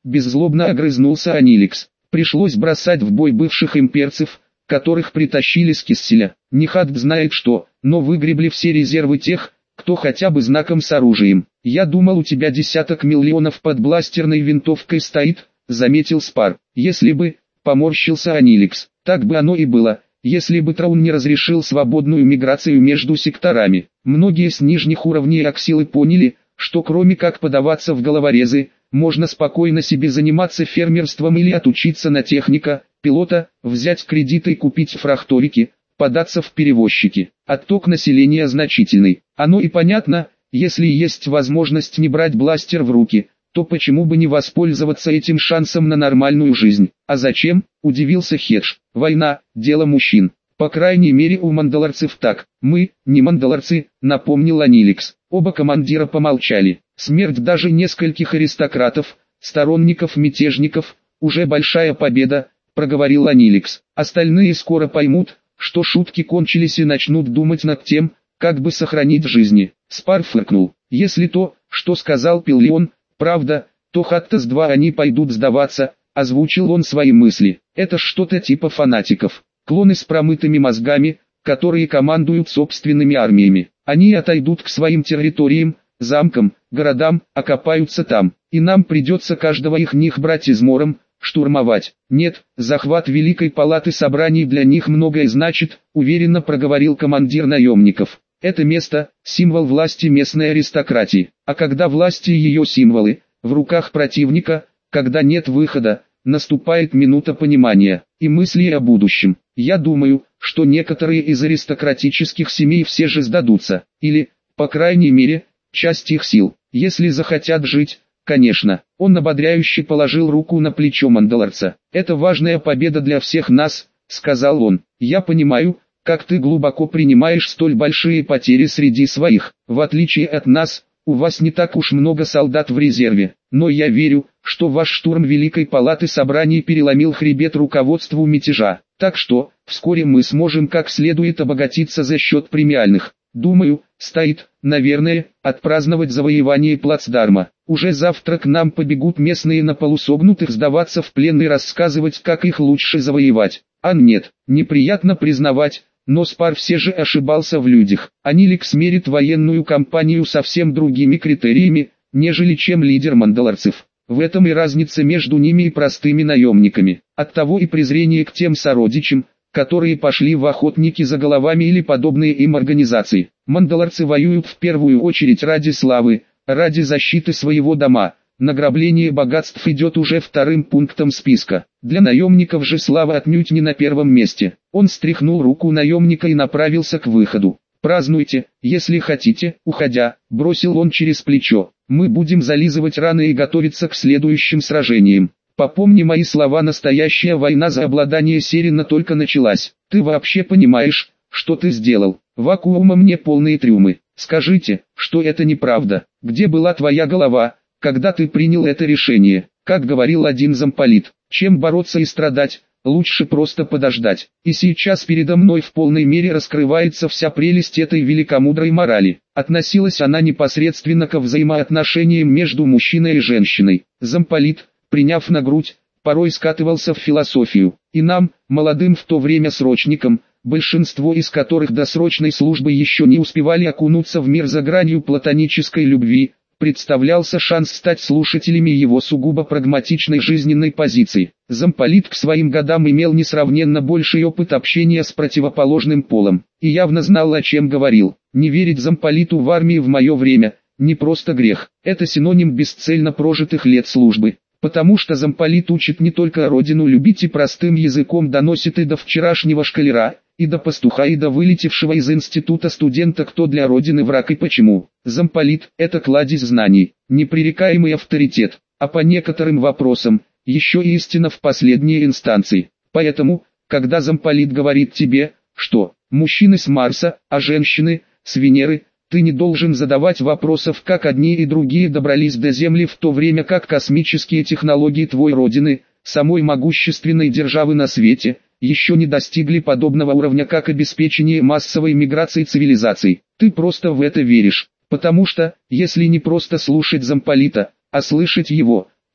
беззлобно огрызнулся Аниликс. Пришлось бросать в бой бывших имперцев, которых притащили с Кисселя. Нихат знает что, но выгребли все резервы тех, кто хотя бы знаком с оружием. Я думал, у тебя десяток миллионов под бластерной винтовкой стоит, заметил Спар. Если бы, поморщился Аниликс, так бы оно и было, если бы Траун не разрешил свободную миграцию между секторами. Многие с нижних уровней Аксилы поняли, что кроме как подаваться в головорезы, можно спокойно себе заниматься фермерством или отучиться на техника, пилота, взять кредиты и купить фрахторики, податься в перевозчики. Отток населения значительный. Оно и понятно, если есть возможность не брать бластер в руки, то почему бы не воспользоваться этим шансом на нормальную жизнь? А зачем? Удивился Хедж. Война – дело мужчин. По крайней мере у мандалорцев так. Мы, не мандалорцы, напомнил Аниликс. Оба командира помолчали. Смерть даже нескольких аристократов, сторонников мятежников, уже большая победа, проговорил Аниликс. Остальные скоро поймут, что шутки кончились и начнут думать над тем, как бы сохранить жизни. Спар фыркнул. Если то, что сказал Пиллион, правда, то Хаттас-два они пойдут сдаваться, озвучил он свои мысли. Это что-то типа фанатиков. Клоны с промытыми мозгами, которые командуют собственными армиями. Они отойдут к своим территориям, замкам, городам, окопаются там. И нам придется каждого их них брать измором, штурмовать. Нет, захват Великой Палаты Собраний для них многое значит, уверенно проговорил командир наемников. Это место – символ власти местной аристократии. А когда власти и ее символы в руках противника, когда нет выхода, наступает минута понимания и мысли о будущем. Я думаю, что некоторые из аристократических семей все же сдадутся, или, по крайней мере, часть их сил, если захотят жить. Конечно, он ободряюще положил руку на плечо мандалорца. «Это важная победа для всех нас», — сказал он. «Я понимаю, как ты глубоко принимаешь столь большие потери среди своих. В отличие от нас, у вас не так уж много солдат в резерве. Но я верю, что ваш штурм Великой Палаты Собраний переломил хребет руководству мятежа. Так что, вскоре мы сможем как следует обогатиться за счет премиальных. Думаю, стоит, наверное, отпраздновать завоевание плацдарма. Уже завтра к нам побегут местные на полусогнутых сдаваться в плен и рассказывать, как их лучше завоевать. А нет, неприятно признавать, но Спар все же ошибался в людях. Аниликс мерит военную кампанию совсем другими критериями, нежели чем лидер мандалорцев. В этом и разница между ними и простыми наемниками. Оттого и презрение к тем сородичам, которые пошли в охотники за головами или подобные им организации. Мандалорцы воюют в первую очередь ради славы, ради защиты своего дома. Награбление богатств идет уже вторым пунктом списка. Для наемников же слава отнюдь не на первом месте. Он стряхнул руку наемника и направился к выходу. «Празднуйте, если хотите», уходя, бросил он через плечо. «Мы будем зализывать раны и готовиться к следующим сражениям. Попомни мои слова, настоящая война за обладание Серина только началась. Ты вообще понимаешь, что ты сделал? Вакуума мне полные трюмы. Скажите, что это неправда. Где была твоя голова, когда ты принял это решение? Как говорил один замполит, чем бороться и страдать, лучше просто подождать. И сейчас передо мной в полной мере раскрывается вся прелесть этой великомудрой морали. Относилась она непосредственно ко взаимоотношениям между мужчиной и женщиной. Замполит, приняв на грудь, порой скатывался в философию. И нам, молодым в то время срочникам, большинство из которых до срочной службы еще не успевали окунуться в мир за гранью платонической любви, представлялся шанс стать слушателями его сугубо прагматичной жизненной позиции. Замполит к своим годам имел несравненно больший опыт общения с противоположным полом, и явно знал, о чем говорил. Не верить замполиту в армии в мое время – не просто грех, это синоним бесцельно прожитых лет службы. Потому что замполит учит не только родину любить и простым языком доносит и до вчерашнего школяра, и до пастуха, и до вылетевшего из института студента, кто для родины враг и почему. Замполит – это кладезь знаний, непререкаемый авторитет, а по некоторым вопросам, еще и истина в последней инстанции. Поэтому, когда замполит говорит тебе, что мужчины с Марса, а женщины – с Венеры, ты не должен задавать вопросов, как одни и другие добрались до Земли, в то время как космические технологии твоей родины, самой могущественной державы на свете, еще не достигли подобного уровня, как обеспечение массовой миграции цивилизаций. Ты просто в это веришь, потому что, если не просто слушать замполита, а слышать его,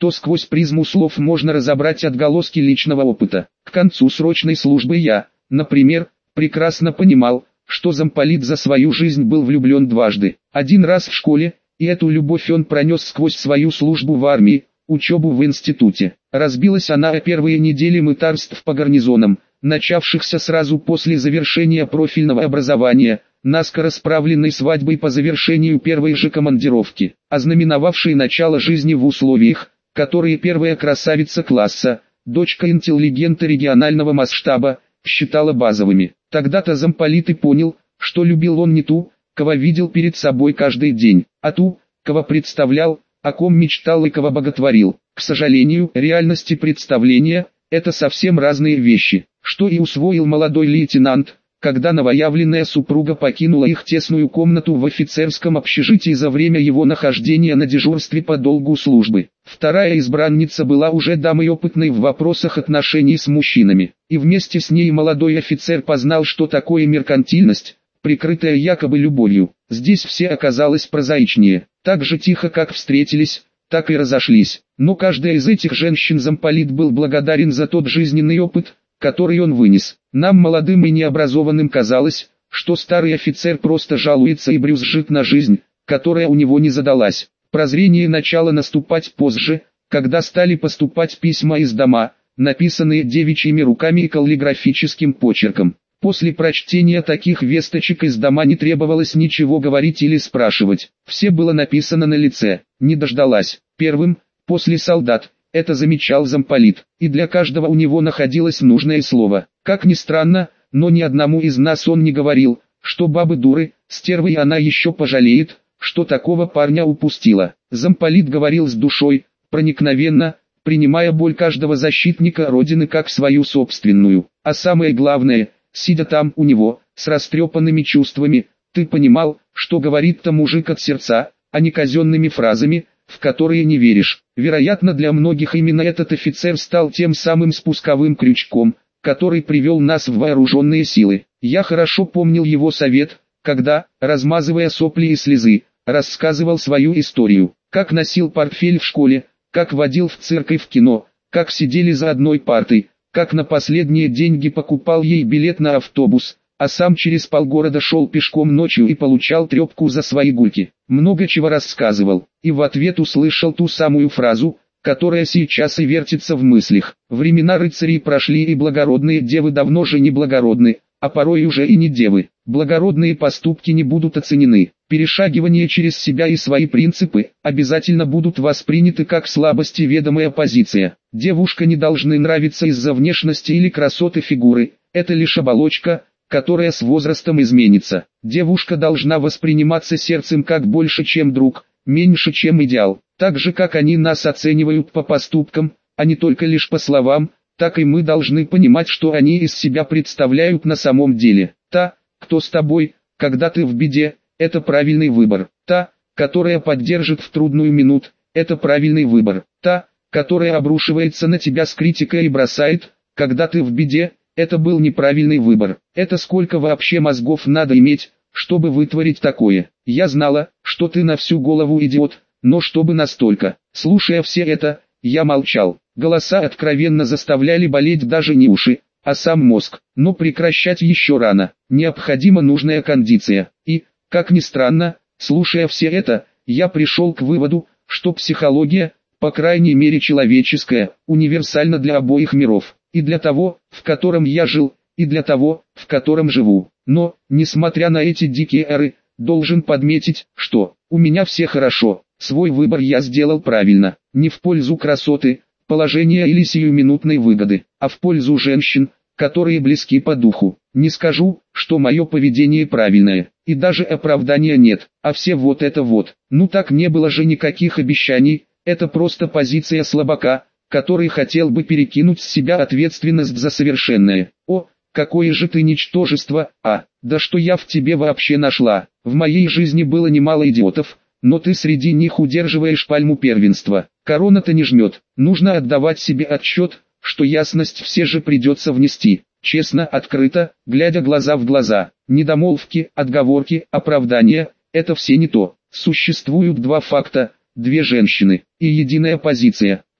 то сквозь призму слов можно разобрать отголоски личного опыта. К концу срочной службы я, например, прекрасно понимал, что замполит за свою жизнь был влюблен дважды. Один раз в школе, и эту любовь он пронес сквозь свою службу в армии, учебу в институте. Разбилась она о первые недели мытарств по гарнизонам, начавшихся сразу после завершения профильного образования, наскоро справленной свадьбой по завершению первой же командировки, ознаменовавшей начало жизни в условиях, которые первая красавица класса, дочка интеллигента регионального масштаба, считала базовыми. Тогда-то замполит и понял, что любил он не ту, кого видел перед собой каждый день, а ту, кого представлял, о ком мечтал и кого боготворил. К сожалению, реальность и представления – это совсем разные вещи, что и усвоил молодой лейтенант, когда новоявленная супруга покинула их тесную комнату в офицерском общежитии за время его нахождения на дежурстве по долгу службы. Вторая избранница была уже дамой опытной в вопросах отношений с мужчинами, и вместе с ней молодой офицер познал, что такое меркантильность, прикрытая якобы любовью. Здесь все оказалось прозаичнее, так же тихо как встретились, так и разошлись. Но каждая из этих женщин замполит был благодарен за тот жизненный опыт, который он вынес. Нам, молодым и необразованным, казалось, что старый офицер просто жалуется и брюзжит на жизнь, которая у него не задалась. Прозрение начало наступать позже, когда стали поступать письма из дома, написанные девичьими руками и каллиграфическим почерком. После прочтения таких весточек из дома не требовалось ничего говорить или спрашивать. Все было написано на лице. Не дождалась. Первым, после солдат, это замечал замполит, и для каждого у него находилось нужное слово. Как ни странно, но ни одному из нас он не говорил, что бабы дуры, стервы, и она еще пожалеет, что такого парня упустила. Замполит говорил с душой, проникновенно, принимая боль каждого защитника Родины как свою собственную. А самое главное, сидя там у него, с растрепанными чувствами, ты понимал, что говорит-то мужик от сердца, а не казенными фразами, в которые не веришь. Вероятно, для многих именно этот офицер стал тем самым спусковым крючком, который привел нас в вооруженные силы. Я хорошо помнил его совет, когда, размазывая сопли и слезы, рассказывал свою историю, как носил портфель в школе, как водил в церковь, в кино, как сидели за одной партой, как на последние деньги покупал ей билет на автобус, а сам через полгорода шел пешком ночью и получал трепку за свои гульки. Много чего рассказывал, и в ответ услышал ту самую фразу, которая сейчас и вертится в мыслях. Времена рыцарей прошли, и благородные девы давно же не благородны, а порой уже и не девы. Благородные поступки не будут оценены. Перешагивание через себя и свои принципы обязательно будут восприняты как слабость и ведомая позиция. Девушка не должны нравиться из-за внешности или красоты фигуры, это лишь оболочка, которая с возрастом изменится. Девушка должна восприниматься сердцем как больше, чем друг, меньше, чем идеал. Так же, как они нас оценивают по поступкам, а не только лишь по словам, так и мы должны понимать, что они из себя представляют на самом деле. Та, кто с тобой, когда ты в беде, это правильный выбор. Та, которая поддержит в трудную минуту, это правильный выбор. Та, которая обрушивается на тебя с критикой и бросает, когда ты в беде, это был неправильный выбор. Это сколько вообще мозгов надо иметь, чтобы вытворить такое? Я знала, что ты на всю голову идиот, но чтобы настолько. Слушая все это, я молчал. Голоса откровенно заставляли болеть даже не уши, а сам мозг. Но прекращать еще рано. Необходима нужная кондиция. И, как ни странно, слушая все это, я пришел к выводу, что психология, по крайней мере человеческая, универсальна для обоих миров. И для того, в котором я жил, и для того, в котором живу. Но, несмотря на эти дикие эры, должен подметить, что у меня все хорошо. Свой выбор я сделал правильно, не в пользу красоты, положения или сиюминутной выгоды, а в пользу женщин, которые близки по духу. Не скажу, что мое поведение правильное, и даже оправдания нет, а все вот это вот. Ну так не было же никаких обещаний, это просто позиция слабака, который хотел бы перекинуть с себя ответственность за совершенное. О, какое же ты ничтожество, а, да что я в тебе вообще нашла? В моей жизни было немало идиотов, но ты среди них удерживаешь пальму первенства. Корона-то не жмет, нужно отдавать себе отчет, что ясность все же придется внести. Честно, открыто, глядя глаза в глаза. Недомолвки, отговорки, оправдания – это все не то. Существуют два факта, две женщины и единая позиция,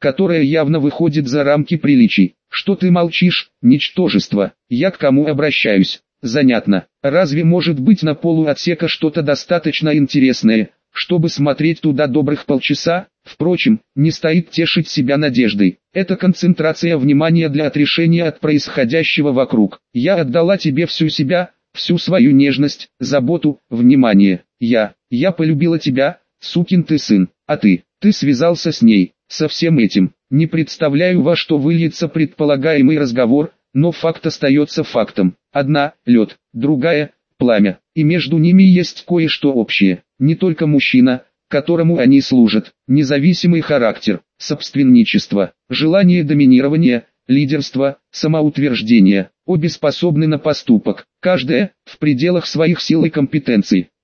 которая явно выходит за рамки приличий. Что ты молчишь, ничтожество? Я к кому обращаюсь? Занятно. Разве может быть на полу отсека что-то достаточно интересное, чтобы смотреть туда добрых полчаса? Впрочем, не стоит тешить себя надеждой. Это концентрация внимания для отрешения от происходящего вокруг. Я отдала тебе всю себя, всю свою нежность, заботу, внимание. Я, я полюбила тебя, сукин ты сын, а ты, ты связался с ней, со всем этим. Не представляю, во что выльется предполагаемый разговор, но факт остается фактом. Одна – лед, другая – пламя, и между ними есть кое-что общее. Не только мужчина, которому они служат, независимый характер, собственничество, желание доминирования, лидерство, самоутверждение. Обе способны на поступок, каждая – в пределах своих сил и компетенций.